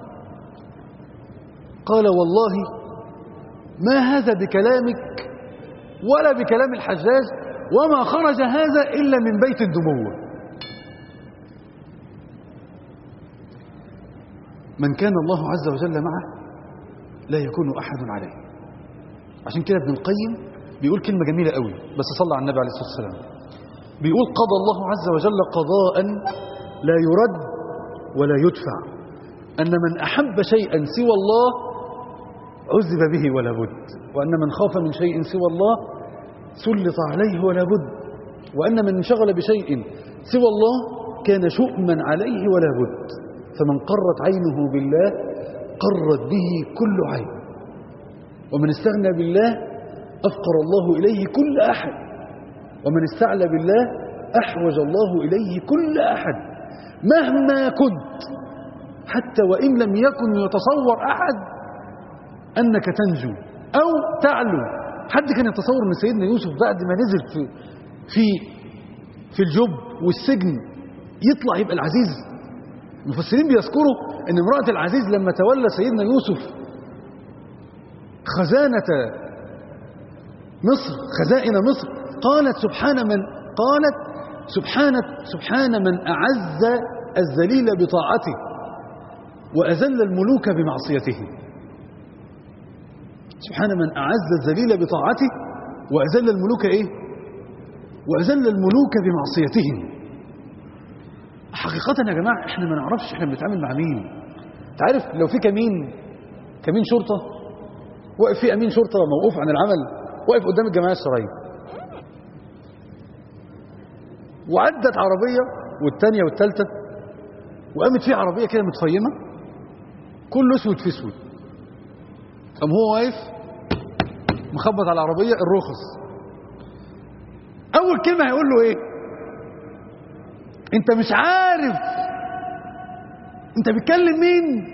S2: قال والله ما هذا بكلامك ولا بكلام الحجاج، وما خرج هذا إلا من بيت الدموة. من كان الله عز وجل معه لا يكون أحد عليه. عشان كده ابن القيم بيقول كلمة جميلة قوي، بس صلى على النبي عليه الصلاة والسلام. بيقول قضى الله عز وجل قضاء لا يرد ولا يدفع، أن من أحب شيئا سوى الله عذب به ولا بد، وأن من خاف من شيء سوى الله سلط عليه ولا بد، وأن من انشغل بشيء سوى الله كان شؤما عليه ولا بد. فمن قرت عينه بالله قرت به كل عين، ومن استغنى بالله أفقر الله إليه كل أحد، ومن استعلى بالله أحوج الله إليه كل أحد مهما كنت، حتى وإن لم يكن يتصور أحد أنك تنجو أو تعلو. حد كان يتصور أن سيدنا يوسف بعد ما نزل في الجب والسجن يطلع يبقى العزيز؟ المفسرين بيذكروا أن امرأة العزيز لما تولى سيدنا يوسف خزائن مصر قالت سبحان من أعز الذليل بطاعته وأذل الملوك بمعصيته. سبحان من أعز الذليل بطاعته وأذل الملوك وأذل الملوك بمعصيتهم. حقيقة يا جماعة احنا ما نعرفش احنا بنتعامل مع مين. تعرف لو في كمين شرطة واقف، في أمين شرطة موقوف عن العمل واقف قدام الجمعية الشرعية، وعدت عربية والتانية والتالتة، وقامت في عربية كده متفيمة كله اسود في اسود، قام هو واقف مخبط على العربية الرخص. أول كلمة هيقول له إيه؟ أنت مش عارف أنت بتكلم مين؟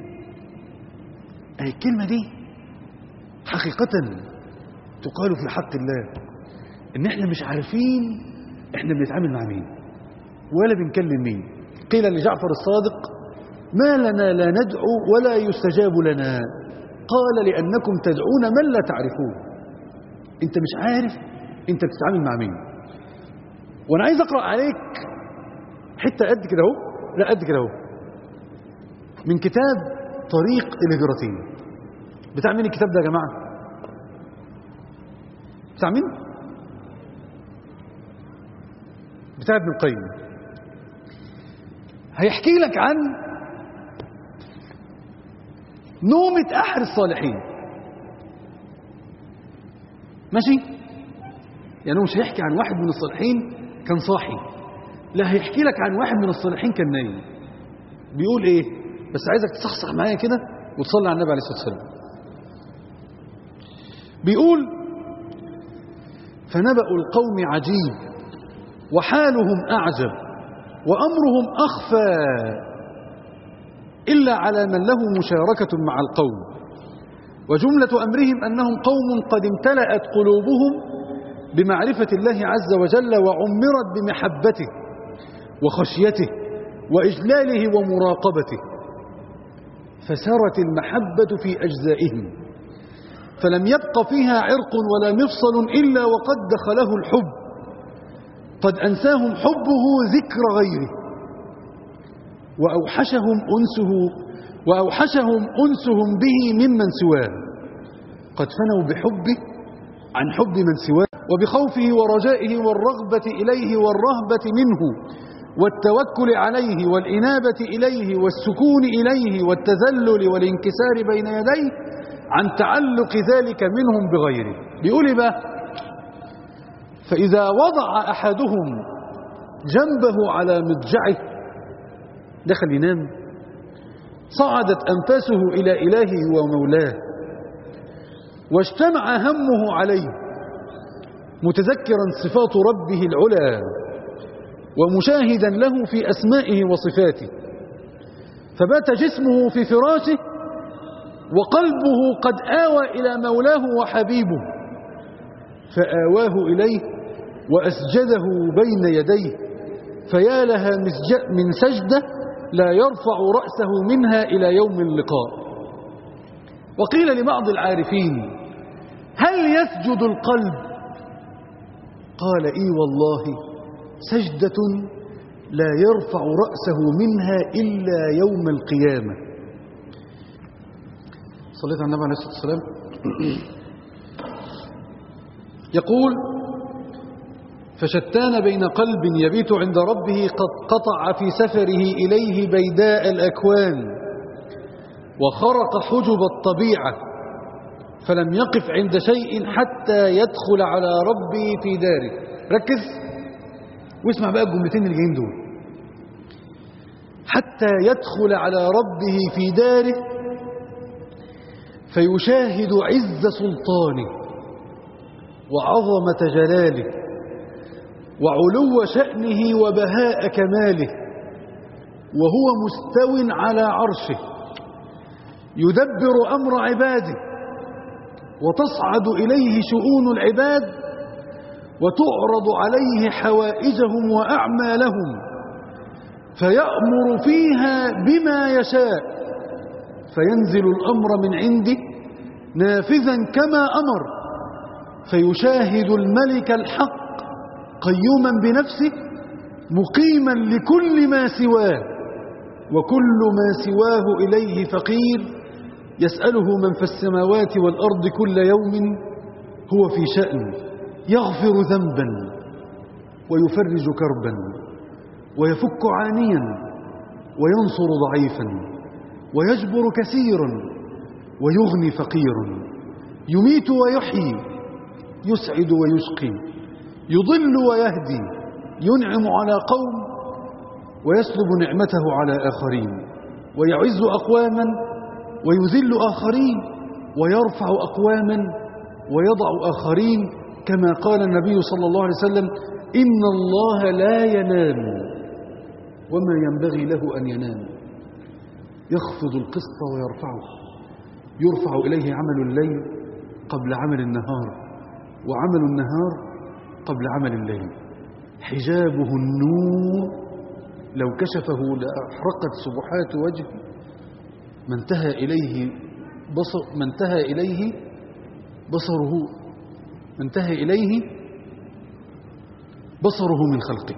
S2: أي الكلمة دي حقيقة تقال في حق الله، إن إحنا مش عارفين إحنا بنتعامل مع مين ولا بنكلم مين. قيل لجعفر الصادق: ما لنا لا ندعو ولا يستجاب لنا؟ قال: لأنكم تدعون من لا تعرفون. أنت مش عارف أنت بتتعامل مع مين. وأنا عايز أقرأ عليك حتة قد كده اهو، لا قد كده اهو، من كتاب طريق الهجرتين. بتاع مين الكتاب ده يا جماعة؟ بتاع مين؟ بتاع ابن القيم. هيحكي لك عن نومة أحد الصالحين. ماشي؟ يعني هو مش هيحكي عن واحد من الصالحين كان صاحي، لا هيحكي لك عن واحد من الصالحين كان نايم. بيقول ايه؟ بس عايزك تصحصح معايا كده وتصلي على النبي عليه الصلاة والسلام. بيقول: فنبأ القوم عجيب وحالهم أعجب وأمرهم أخفى إلا على من له مشاركة مع القوم، وجملة أمرهم أنهم قوم قد امتلأت قلوبهم بمعرفة الله عز وجل وعمرت بمحبته وخشيته وإجلاله ومراقبته، فسرت المحبة في أجزائهم، فلم يبق فيها عرق ولا مفصل إلا وقد دخله الحب، قد أنساهم حبه ذكر غيره، وأوحشهم أنسهم به ممن سواه، قد فنوا بحبه عن حب من سواه، وبخوفه ورجائه والرغبة إليه والرهبة منه والتوكل عليه والإنابة إليه والسكون إليه والتذلل والانكسار بين يديه عن تعلق ذلك منهم بغيره. بيقول إيه بقى؟ فإذا وضع أحدهم جنبه على مضجعه دخل ينام صعدت أنفاسه إلى إلهه ومولاه، واجتمع همه عليه متذكرا صفات ربه العلى ومشاهدا له في أسمائه وصفاته، فبات جسمه في فراشه وقلبه قد آوى إلى مولاه وحبيبه، فآواه إليه وأسجده بين يديه، فيا لها من سجدة لا يرفع رأسه منها إلى يوم اللقاء. وقيل لبعض العارفين: هل يسجد القلب؟ قال: إي والله سجدة لا يرفع رأسه منها إلا يوم القيامة. صليت على النبي عليه الصلاة والسلام. يقول: فشتان بين قلب يبيت عند ربه قد قطع في سفره إليه بيداء الأكوان وخرق حجب الطبيعة فلم يقف عند شيء حتى يدخل على ربه في داره. ركز واسمع بقى الجملتين اللي جايين دول. حتى يدخل على ربه في داره فيشاهد عز سلطانه وعظمة جلاله وعلو شأنه وبهاء كماله، وهو مستو على عرشه يدبر أمر عباده، وتصعد إليه شؤون العباد، وتعرض عليه حوائجهم وأعمالهم، فيأمر فيها بما يشاء، فينزل الأمر من عنده نافذا كما أمر، فيشاهد الملك الحق قيوما بنفسه مقيما لكل ما سواه، وكل ما سواه إليه فقير، يسأله من في السماوات والأرض كل يوم هو في شأن، يغفر ذنبا ويفرج كربا ويفك عانيا وينصر ضعيفا ويجبر كثيرا ويغني فقيرا، يميت ويحيي، يسعد ويشقي، يضل ويهدي، ينعم على قوم ويسلب نعمته على آخرين، ويعز أقواما ويذل آخرين، ويرفع أقواما ويضع آخرين، كما قال النبي صلى الله عليه وسلم: إن الله لا ينام وما ينبغي له أن ينام، يخفض القسط ويرفعه، يرفع إليه عمل الليل قبل عمل النهار، وعمل النهار قبل عمل الليل، حجابه النور لو كشفه لأحرقت سبحات وجهه، ما انتهى إليه بصره من خلقه.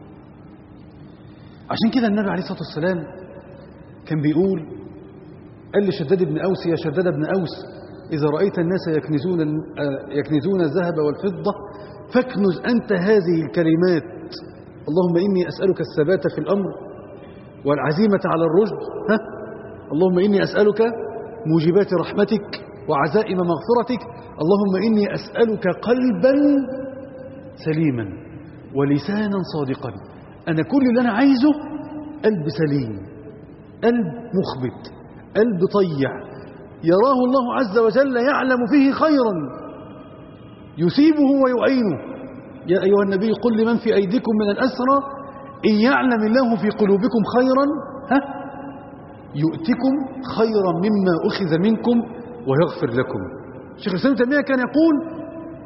S2: عشان كده النبي عليه الصلاة والسلام كان بيقول، قال لشداد بن أوس: يا شداد بن أوس، إذا رأيت الناس يكنزون الذهب والفضة فاكنز أنت هذه الكلمات: اللهم إني أسألك الثبات في الأمر والعزيمة على الرشد، اللهم إني أسألك موجبات رحمتك وعزائم مغفرتك، اللهم إني أسألك قلبا سليما ولسانا صادقا. أنا كل اللي أنا عايزه قلب سليم، قلب مخبت، قلب طيع، يراه الله عز وجل يعلم فيه خيرا يثيبه ويعينه. يا أيها النبي قل لمن في أيديكم من الأسرى إن يعلم الله في قلوبكم خيرا يؤتكم خيرا مما أخذ منكم ويغفر لكم. الشيخ الإسلام ابن تيمية كان يقول: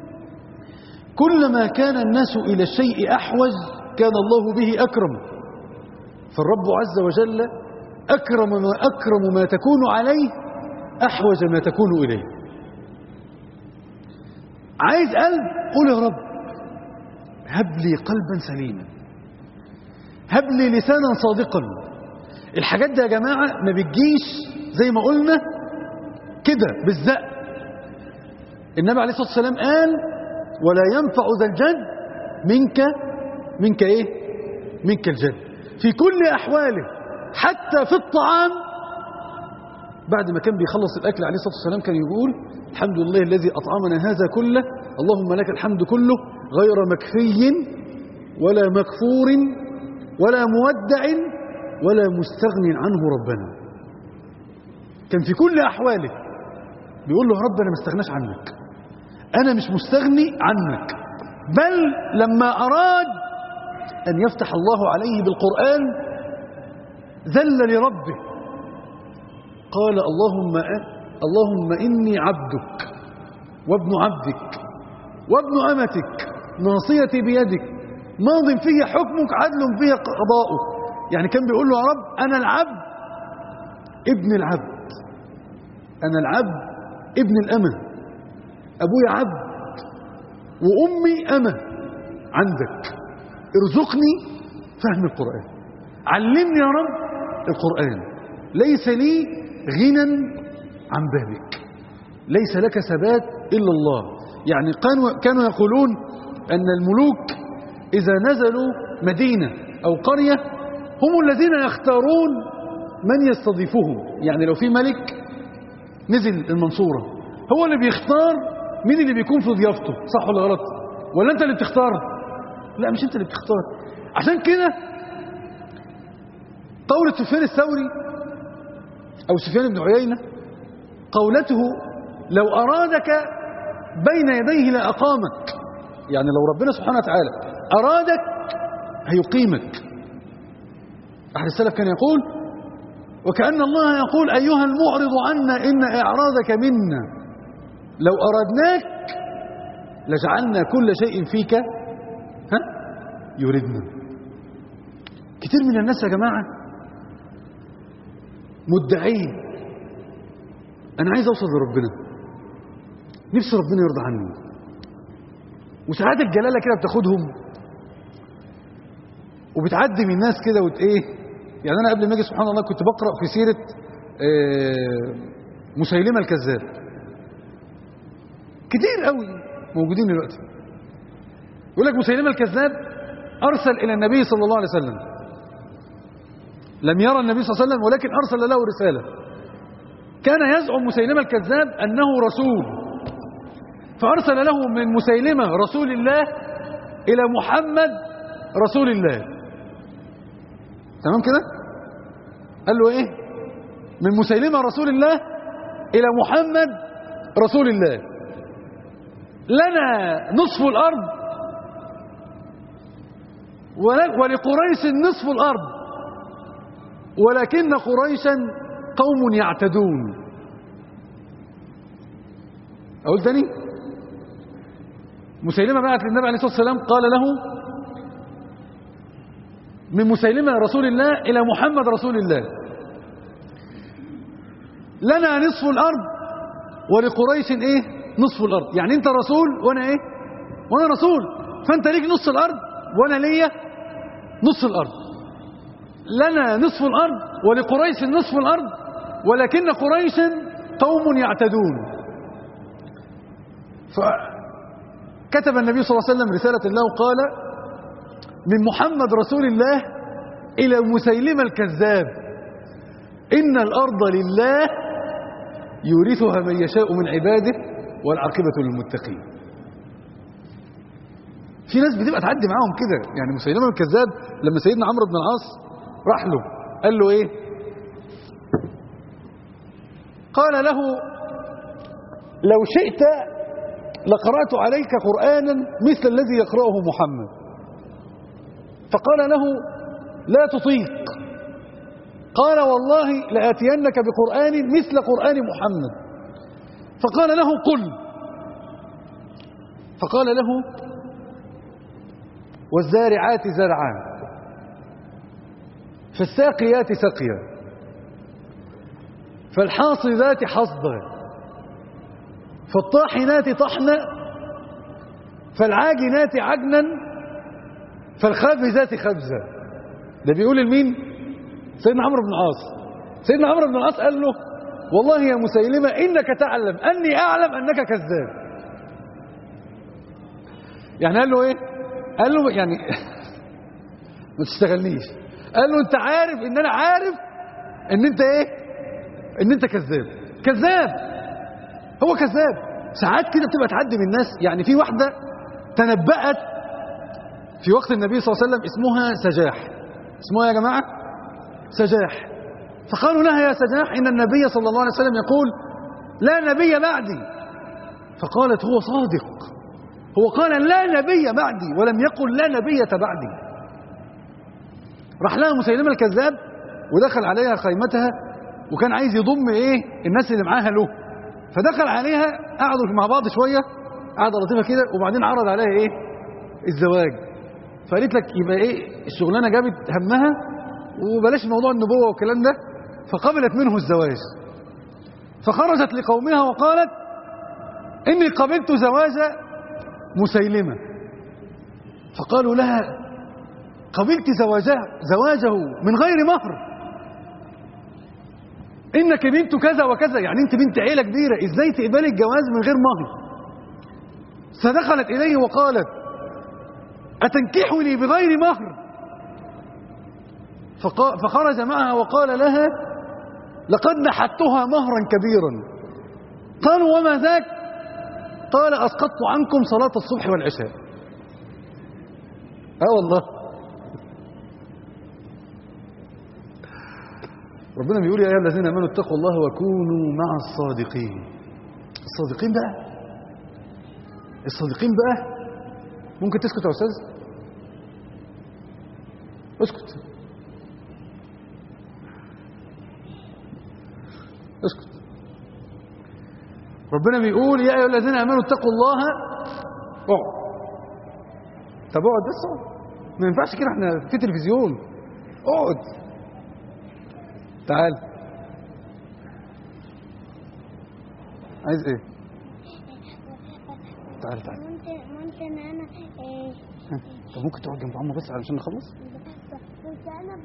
S2: كلما كان الناس إلى الشيء أحوج كان الله به أكرم، فالرب عز وجل أكرم ما تكون عليه أحوج ما تكون إليه. عايز قلب؟ قول يا رب هب لي قلبا سليما، هب لي لسانا صادقا. الحاجات دي يا جماعة ما بتجيش زي ما قلنا كده بالزق. النبي عليه الصلاة والسلام قال: ولا ينفع ذا الجد منك الجد في كل أحواله، حتى في الطعام. بعد ما كان بيخلص الأكل عليه الصلاة والسلام كان يقول: الحمد لله الذي أطعمنا هذا كله، اللهم لك الحمد كله، غير مكفي ولا مكفور ولا مودع ولا مستغن عنه ربنا. كان في كل أحواله بيقول له: رب أنا ما استغناش عنك، أنا مش مستغني عنك. بل لما أراد أن يفتح الله عليه بالقرآن ذل لربه، قال: اللهم إني عبدك وابن عبدك وابن أمتك، ناصيتي بيدك، ماض في حكمك، عدل في قضاؤك. يعني كان بيقول له: يا رب أنا العبد ابن العبد، أنا العبد ابن الأمة، أبويا عبد وأمي أمة عندك، ارزقني فهم القرآن، علمني يا رب القرآن، ليس لي غنى عن بابك، ليس لك ثبات إلا الله. يعني كانوا يقولون أن الملوك إذا نزلوا مدينة أو قرية هم الذين يختارون من يستضيفهم. يعني لو في ملك نزل المنصورة هو اللي بيختار مين اللي بيكون في ضيافته، صح ولا غلط؟ ولا انت اللي بتختار؟ لا، مش انت اللي بتختار. عشان كده قولة سفيان الثوري او سفيان بن عيينة، قولته لو ارادك بين يديه لأقامك، يعني لو ربنا سبحانه وتعالى ارادك هيقيمك. احد السلف كان يقول: وكأن الله يقول أيها المعرض عنا إن إعراضك منا، لو أردناك لجعلنا كل شيء فيك يردنا. كتير من الناس يا جماعة مدعين أنا عايز أوصل لربنا، نفسي ربنا يرضى عني، وساعات الجلالة كده بتاخدهم وبتعدي من الناس كده يعني أنا قبل ما أجي سبحان الله كنت بقرأ في سيرة مسيلمة الكذاب. كتير قوي موجودين دلوقتي يقول لك مسيلمة الكذاب أرسل إلى النبي صلى الله عليه وسلم، لم يرى النبي صلى الله عليه وسلم ولكن أرسل له رسالة. كان يزعم مسيلمة الكذاب أنه رسول، فأرسل له من مسيلمة رسول الله إلى محمد رسول الله. تمام كده؟ قال له إيه؟ من مسيلمة رسول الله إلى محمد رسول الله. لنا نصف الأرض ولقريش نصف الأرض، ولكن قريشا قوم يعتدون. أقول تاني؟ مسيلمة بعت للنبي عليه الصلاة والسلام قال له من مسيلمة رسول الله إلى محمد رسول الله: لنا نصف الأرض ولقريش نصف الأرض. يعني أنت رسول وأنا رسول، فأنت ليك نصف الأرض وأنا ليا نصف الأرض. لنا نصف الأرض ولقريش نصف الأرض، ولكن قريشا قوم يعتدون. فكتب النبي صلى الله عليه وسلم رسالة الله وقال: من محمد رسول الله إلى مسيلمة الكذاب: إن الأرض لله يورثها من يشاء من عباده والعاقبة للمتقين. في ناس بتبقى تعدي معاهم كده. يعني مسيلمة الكذاب لما سيدنا عمرو بن العاص راح له قال له إيه؟ قال له: لو شئت لقرأت عليك قرآنا مثل الذي يقرأه محمد. فقال له: لا تطيق. قال: والله لآتينك بقرآن مثل قرآن محمد. فقال له: قل. فقال له: والزارعات زرعا، فالساقيات سقيا، فالحاصدات حصدا، فالطاحنات طحنا، فالعاجنات عجنا، فالخابزات خبزا. ده بيقول لمين؟ سيدنا عمرو بن العاص. سيدنا عمرو بن العاص قال له: والله يا مسيلمة إنك تعلم أني أعلم أنك كذاب. يعني قال له إيه؟ قال له يعني ما تشتغلنيش. قال له: أنت عارف إن أنا عارف إن أنت إن أنت كذاب. كذاب، هو كذاب. ساعات كده بتبقى تعدي من الناس. يعني في واحدة تنبأت في وقت النبي صلى الله عليه وسلم اسمها سجاح. اسمها يا جماعة سجاح. فقالوا لها: يا سجاح إن النبي صلى الله عليه وسلم يقول لا نبي بعدي. فقالت: هو صادق، هو قال لا نبي بعدي ولم يقل لا نبية بعدي. راح لها مسيلمة الكذاب ودخل عليها خيمتها، وكان عايز يضم الناس اللي معاها له. فدخل عليها، قعدوا مع بعض شوية، قعدة لطيفة كده، وبعدين عرض عليها الزواج. فقالت لك يبقى الشغلانة جابت همها وبلاش موضوع النبوة والكلام ده. فقبلت منه الزواج. فخرجت لقومها وقالت: إني قبلت زواج مسيلمة. فقالوا لها: قبلت زواجه من غير مهر، إنك بنت كذا وكذا، يعني أنت بنت عيلة كبيرة، إزاي تقبلي الجواز من غير مهر؟ فدخلت إليه وقالت: أتنكحني بغير مهر؟ فخرج معها وقال لها: لقد نحتها مهرا كبيرا، قالوا وما ذاك؟ قال أسقطت عنكم صلاة الصبح والعشاء. والله ربنا بيقول يا أيها الذين آمنوا اتقوا الله وكونوا مع الصادقين. الصادقين بقى، الصادقين بقى. ممكن تسكت يا أستاذ؟ اسكت اسكت. ربنا بيقول يا أيها الذين آمنوا اتقوا الله. اقعد. طب اقعد بس اقعد، ما ينفعش كده، احنا في تلفزيون. اقعد تعال. عايز ايه؟ تعال تعال.
S4: ممكن انا
S2: طب ممكن تقعد جنب عمو بس علشان نخلص؟
S4: بس انا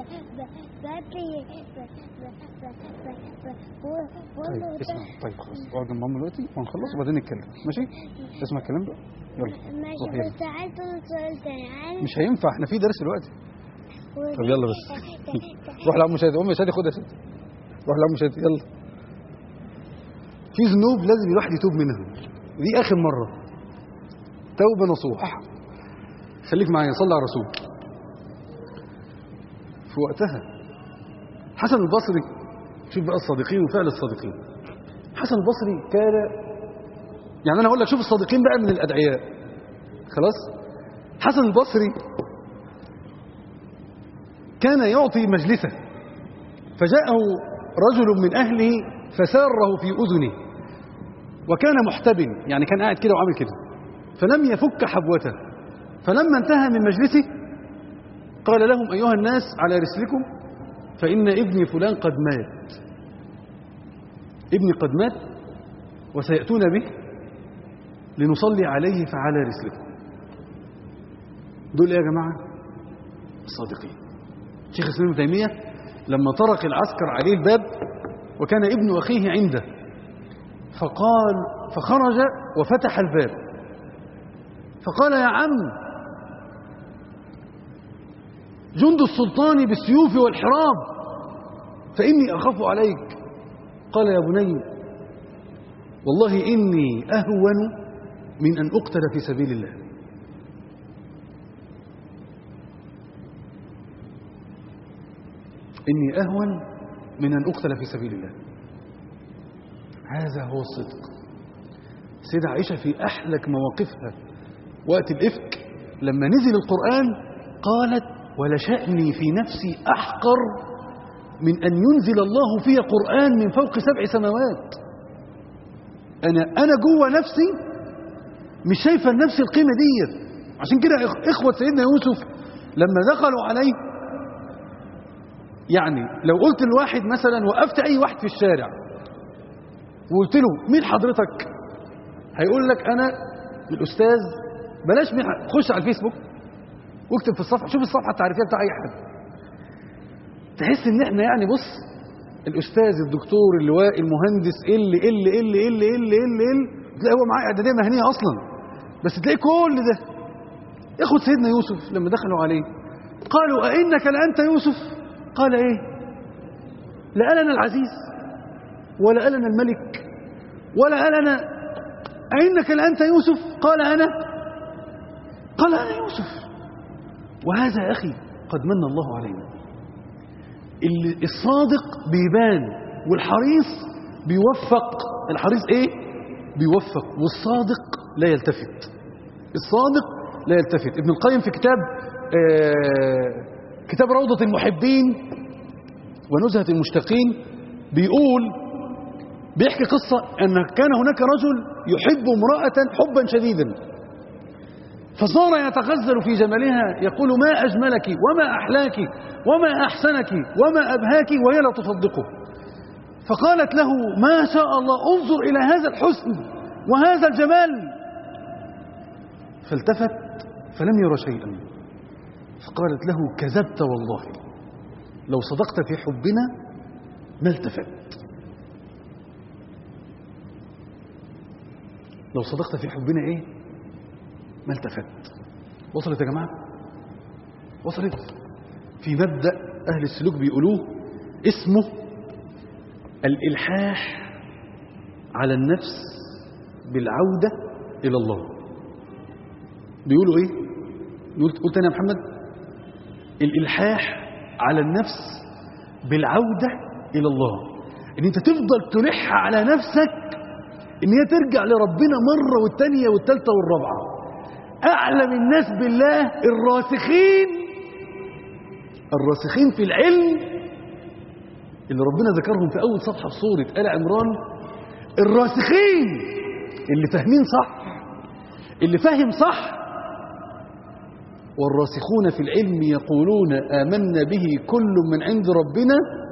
S2: طيب اسمع، طيب خلاص اقعد جنب عمو دلوقتي ونخلص وبعدين نتكلم، ماشي؟ اسمع الكلام بقى، يلا.
S4: ماشي بس عايز سؤال تاني.
S2: مش هينفع، احنا في درس دلوقتي. طب يلا بس. روح لعمو شادي، يا شادي خد يا شادي، روح لعمو شادي يلا. في ذنوب لازم الواحد يتوب منها، دي اخر مره، توبه نصوح. خليك معايا، صلي على الرسول. في وقتها حسن البصري، شوف بقى الصادقين وفعل الصادقين. حسن البصري كان، يعني انا هقول لك شوف الصادقين بقى من الادعياء. خلاص. حسن البصري كان يعطي مجلسه، فجاءه رجل من اهله فساره في اذنه، وكان محتبن، يعني كان قاعد كده وعامل كده، فلم يفك حبوته. فلما انتهى من مجلسه قال لهم ايها الناس على رسلكم فان ابني فلان قد مات. ابني قد مات وسيأتون به لنصلي عليه فعلى رسلكم. دول يا جماعة الصادقين. شيخ الإسلام ابن تيمية لما طرق العسكر عليه الباب وكان ابن أخيه عنده، فخرج وفتح الباب فقال يا عم جند السلطان بالسيوف والحراب فإني أخاف عليك. قال يا بني والله إني أهون من أن أقتل في سبيل الله. إني أهون من أن أقتل في سبيل الله. هذا هو الصدق. سيدة عائشة في أحلك مواقفها وقت الإفك لما نزل القرآن قالت ولشأني في نفسي أحقر من أن ينزل الله في قرآن من فوق 7 سماوات. أنا جوه نفسي مش شايفة لنفسي القيمة دي. عشان كده إخوة سيدنا يوسف لما دخلوا عليه، يعني لو قلت لواحد مثلا، وقفت أي واحد في الشارع وقلت له مين حضرتك، هيقول لك أنا الأستاذ، بلاش خش على الفيسبوك واكتب في الصفحة، شوف الصفحة التعريفية بتاع أي حد، تحس ان احنا يعني بص الاستاذ الدكتور اللواء المهندس تلاقي هو معاه اعداديه مهنيه اصلا، بس تلاقي كل ده. اخوة سيدنا يوسف لما دخلوا عليه قالوا أئنك لأنت يوسف؟ قال ايه؟ لا ألنا العزيز ولا ألنا الملك ولا ألنا. أئنك لأنت يوسف؟ قال أنا يوسف. وهذا يا أخي قد من الله علينا. الصادق بيبان والحريص بيوفق. الحريص ايه؟ بيوفق، والصادق لا يلتفت. الصادق لا يلتفت. ابن القيم في كتاب روضة المحبين ونزهة المشتاقين بيحكي قصة أن كان هناك رجل يحب امرأة حبا شديدا، فصار يتغزل في جمالها يقول ما أجملك وما أحلاك وما أحسنك وما أبهاك، وهي لا تصدقه. فقالت له ما شاء الله، انظر إلى هذا الحسن وهذا الجمال. فالتفت فلم ير شيئا، فقالت له كذبت والله، لو صدقت في حبنا ما التفت. لو صدقت في حبنا ايه؟ ما التفت. وصلت يا جماعة؟ وصلت. في مبدأ أهل السلوك بيقولوه اسمه الإلحاح على النفس بالعودة إلى الله. بيقولوا إيه؟ قلت أنا يا محمد، الإلحاح على النفس بالعودة إلى الله، إن أنت تفضل تلح على نفسك إن هي ترجع لربنا مرة والتانية والتالتة والرابعة. أعلم الناس بالله الراسخين في العلم اللي ربنا ذكرهم في أول صفحة في سورة آل عمران، الراسخين اللي فاهمين صح، اللي فاهم صح. والراسخون في العلم يقولون آمنا به كل من عند ربنا.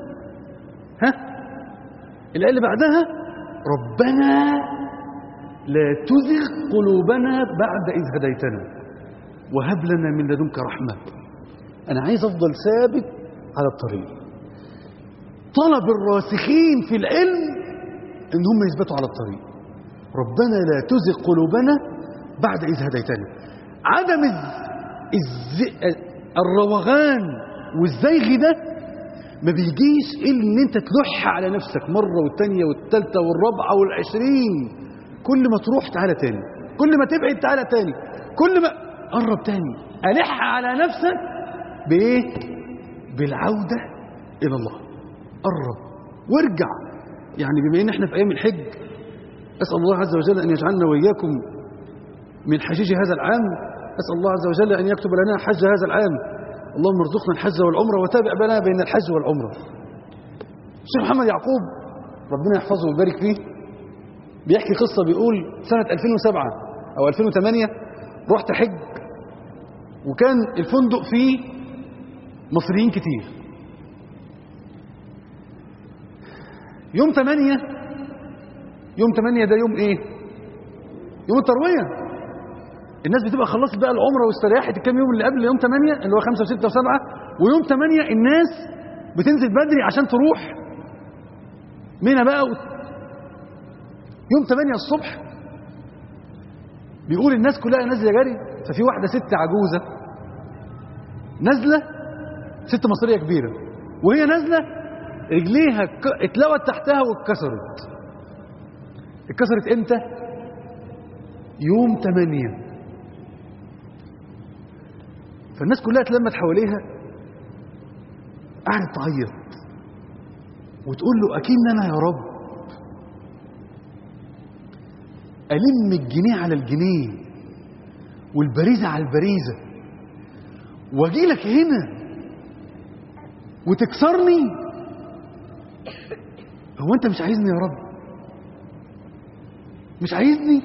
S2: الآية اللي بعدها ربنا لا تزغ قلوبنا بعد إذ هديتنا وهب لنا من لدنك رحمة. أنا عايز أفضل ثابت على الطريق. طلب الراسخين في العلم إن هم يثبتوا على الطريق. ربنا لا تزغ قلوبنا بعد إذ هديتنا. عدم الروغان والزيغ ده ما بيجيش إلا إن أنت تلح على نفسك مرة والتانية والتالتة والرابعة والعشرين. كل ما تروح تعالى تاني، كل ما تبعد تعالى تاني، كل ما قرب تاني. ألح على نفسك بإيه؟ بالعودة إلى الله. قرب وارجع. يعني بما إن احنا في أيام الحج، أسأل الله عز وجل أن يجعلنا وإياكم من حجيج هذا العام. أسأل الله عز وجل أن يكتب لنا حج هذا العام. اللهم ارزقنا الحج والعمرة وتابع بنا بين الحج والعمرة. الشيخ محمد يعقوب ربنا يحفظه ويبارك فيه بيحكي قصة، بيقول سنة 2007 أو 2008 رحت حج، وكان الفندق فيه مصريين كتير. يوم 8 ده يوم ايه؟ يوم التروية. الناس بتبقى خلصت بقى العمرة واستريحت الكام يوم اللي قبل يوم 8 اللي هو 5 و6 و7. ويوم 8 الناس بتنزل بدري عشان تروح منى بقى. يوم 8 الصبح بيقول الناس كلها نازله جري، ففي واحدة ست عجوزة نازلة، ست مصرية كبيرة، وهي نازلة رجليها اتلوت تحتها واتكسرت. اتكسرت امتى؟ يوم 8. فالناس كلها اتلمت حواليها، قعدت تعيط وتقول له أكيد أنا يا رب ألم الجنيه على الجنيه والبريزة على البريزة واجي لك هنا وتكسرني. هو أنت مش عايزني يا رب؟ مش عايزني؟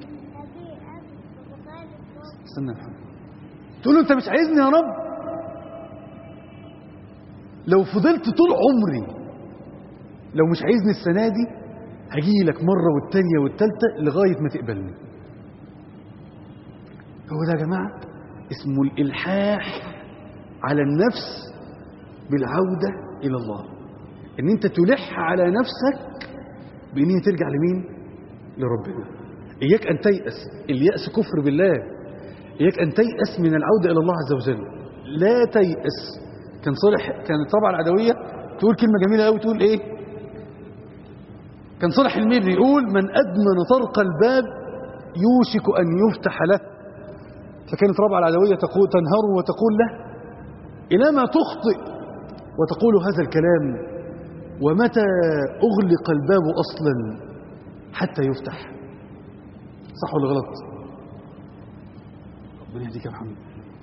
S2: استنى يا محمد. تقول له أنت مش عايزني يا رب؟ لو فضلت طول عمري، لو مش عايزني السنة دي هجي لك مرة والتانية والتالتة لغاية ما تقبلني. هو ده يا جماعة اسمه الإلحاح على النفس بالعودة إلى الله. إن أنت تلح على نفسك بإن هي ترجع لمين؟ لربنا. إياك أن تيأس. اليأس كفر بالله. إياك أن تيأس من العودة إلى الله عز وجل. لا تيأس. كانت طبعا العدوية تقول كلمة جميلة قوي، تقول إيه؟ كان صالح الميري يقول من أدمن طرق الباب يوشك أن يفتح له. فكانت رابعة العدوية تنهر وتقول له إلى ما تخطئ وتقول هذا الكلام، ومتى أغلق الباب أصلا حتى يفتح. صح ولا غلط؟ ربنا يهديك يا محمد.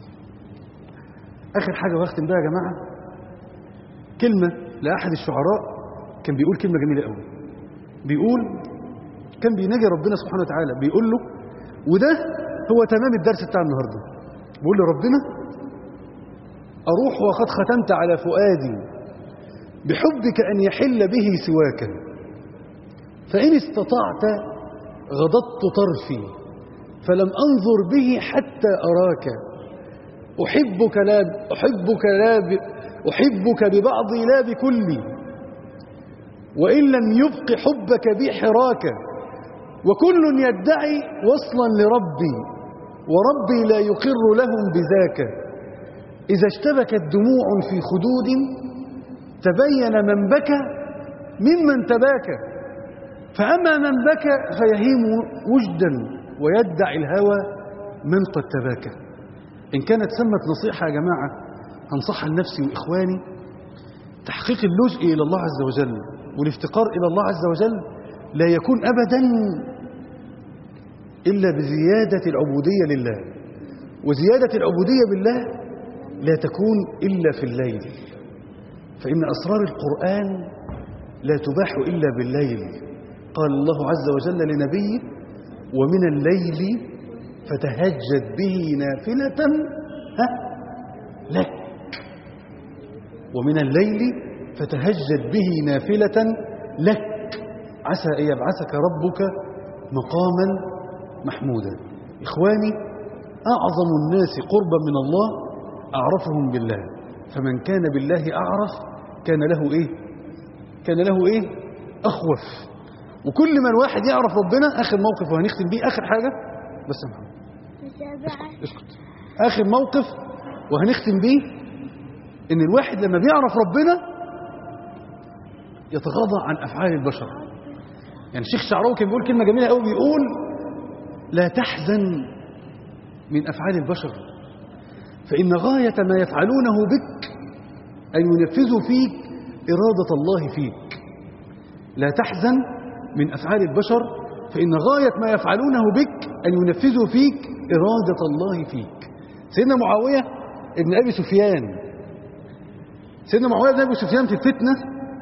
S2: آخر حاجة واختم بها يا جماعة، كلمة لأحد الشعراء كان بيقول كلمة جميلة قوي. بيقول كان بيناجي ربنا سبحانه وتعالى، بيقول له، وده هو تمام الدرس بتاع النهارده. بيقول له ربنا أروح وقد ختمت على فؤادي بحبك أن يحل به سواك، فإن استطعت غضضت طرفي فلم أنظر به حتى أراك، أحبك ببعضي لا بكلي، وإن لم يبق حبك بي حراك، وكل يدعي وصلا لربي وربي لا يقر لهم بذاك، إذا اشتبكت دموع في خدود تبين من بكى ممن تباكى، فأما من بكى فيهيم وجدا ويدعي الهوى من قد تباكى. إن كانت ثمة نصيحة يا جماعة أنصحها لنفسي وإخواني، تحقيق اللجء إلى الله عز وجل والافتقار إلى الله عز وجل لا يكون أبدا إلا بزيادة العبودية لله، وزيادة العبودية بالله لا تكون إلا في الليل، فإن أسرار القرآن لا تباح إلا بالليل. قال الله عز وجل لنبيه: ومن الليل فتهجد به نافلة لك. ومن الليل فتهجد به نافلة لك عسى أن يبعثك ربك مقاما محمودا. إخواني، أعظم الناس قربا من الله أعرفهم بالله، فمن كان بالله أعرف كان له إيه؟ كان له إيه؟ أخوف. وكل ما الواحد يعرف ربنا، آخر موقف وهنختم بيه، آخر حاجة بس يا محمد اسكت، آخر موقف وهنختم بيه، إن الواحد لما بيعرف ربنا يتغاضى عن أفعال البشر. يعني الشيخ شعراوي كان بيقول كلمة جميلة قوي، بيقول: لا تحزن من أفعال البشر، فإن غاية ما يفعلونه بك أن ينفذوا فيك إرادة الله فيك. لا تحزن من أفعال البشر، فإن غاية ما يفعلونه بك أن ينفذوا فيك إرادة الله فيك. سيدنا معاوية ابن أبي سفيان، سيدنا معاوية بن أبي سفيان في الفتنة،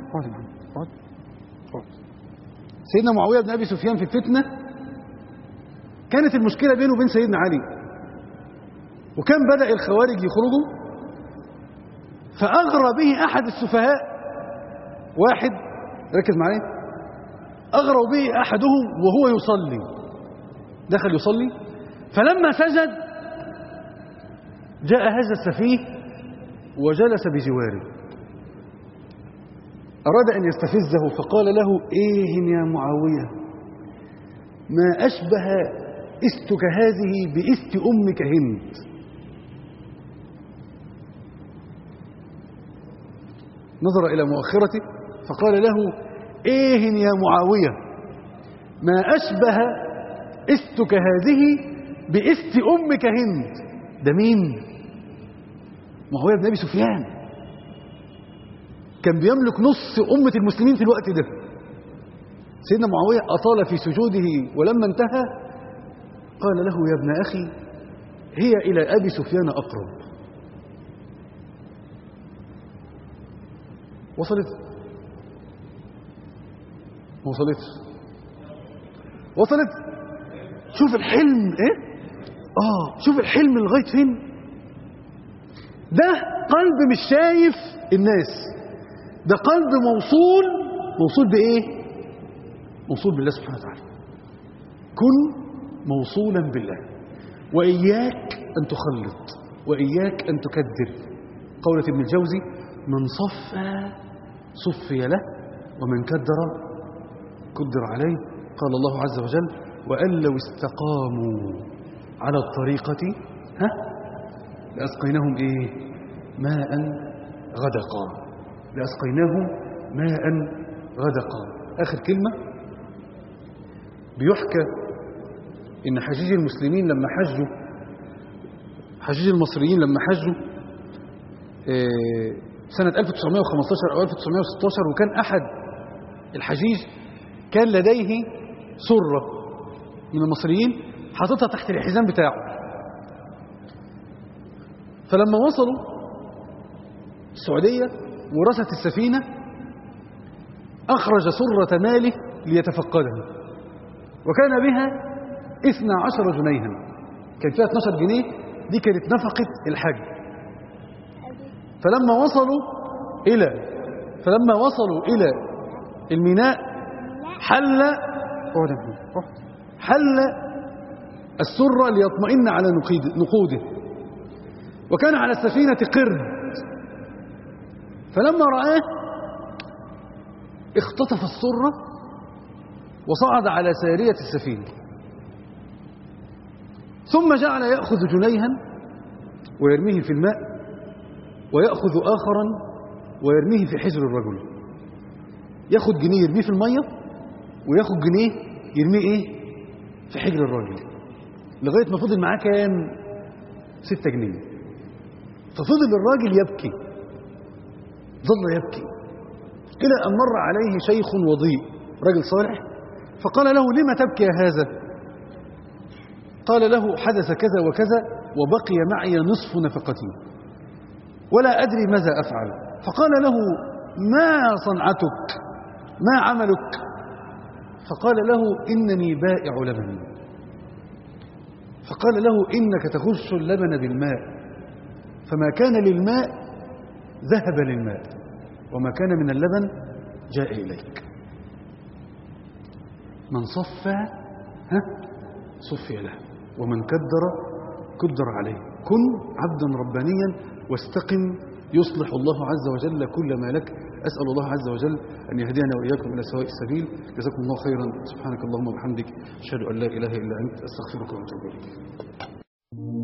S2: سيدنا معاوية بن أبي سفيان في الفتنة كانت المشكلة بينه وبين سيدنا علي، وكان بدأ الخوارج يخرجوا، فأغرى به أحد السفهاء، واحد ركز معايا، أغرى به أحدهم وهو يصلي، دخل يصلي، فلما سجد جاء هذا السفيه وجلس بجواره، أراد أن يستفزه، فقال له: إيه يا معاوية، ما أشبه استك هذه بإست أمك هند. نظر إلى مؤخرته فقال له: إيه يا معاوية، ما أشبه استك هذه بإست أمك هند. ده مين؟ معاوية بن أبي سفيان، كان بيملك نص أمة المسلمين في الوقت ده. سيدنا معاوية أطال في سجوده، ولما انتهى قال له: يا ابن أخي، هي إلى أبي سفيان أقرب. وصلت؟ ما وصلتش؟ وصلت؟ شوف الحلم إيه؟ شوف الحلم لغاية فين؟ ده قلب مش شايف الناس، ده قلب موصول بإيه؟ موصول بالله سبحانه وتعالى. كن موصولا بالله، وإياك أن تخلط، وإياك أن تكدر. قولة ابن الجوزي: من صفى صفي له، ومن كدر كدر عليه. قال الله عز وجل: وأن لو استقاموا على الطريقة لأسقيناهم إيه؟ ماء غدقا. لأسقيناهم ماء غدقا. آخر كلمة، بيحكى إن حجيج المسلمين لما حجوا، حجيج المصريين لما حجوا سنة 1915 أو 1916، وكان أحد الحجيج كان لديه سرة من المصريين حاططها تحت الحزام بتاعه. فلما وصلوا السعودية ورست السفينة، أخرج سرة ماله ليتفقدها، وكان بها 12 جنيها، كان فيها 12 جنيه، دي كانت نفقة الحج. فلما وصلوا إلى الميناء حل السرة ليطمئن على نقوده، وكان على السفينة قرد، فلما رآه اختطف السرة وصعد على سارية السفينة، ثم جعل يأخذ جنيها ويرميه في الماء، ويأخذ آخرا ويرميه في حجر الرجل. يأخذ جنيه يرميه في المية، وياخد جنيه يرميه ايه في حجر الراجل، لغاية ما فضل معاه كام؟ 6 جنيه. ففضل الراجل يبكي، ظل يبكي إلى أن مر عليه شيخ وضيء رجل صالح، فقال له: لما تبكي يا هذا؟ قال له: حدث كذا وكذا وبقي معي نصف نفقتي ولا أدري ماذا أفعل. فقال له: ما صنعتك؟ ما عملك؟ فقال له: إنني بائع لبن. فقال له: إنك تخش اللبن بالماء، فما كان للماء ذهب للماء، وما كان من اللبن جاء إليك. من صفى صفي له، ومن كدر عليه. كن عبدا ربانيا واستقم يصلح الله عز وجل كل ما لك. أسأل الله عز وجل أن يهدينا وإياكم إلى سواء السبيل. جزاكم الله خيرا. سبحانك اللهم وبحمدك، أشهد أن لا إله إلا أنت، أستغفرك وأتوب إليك.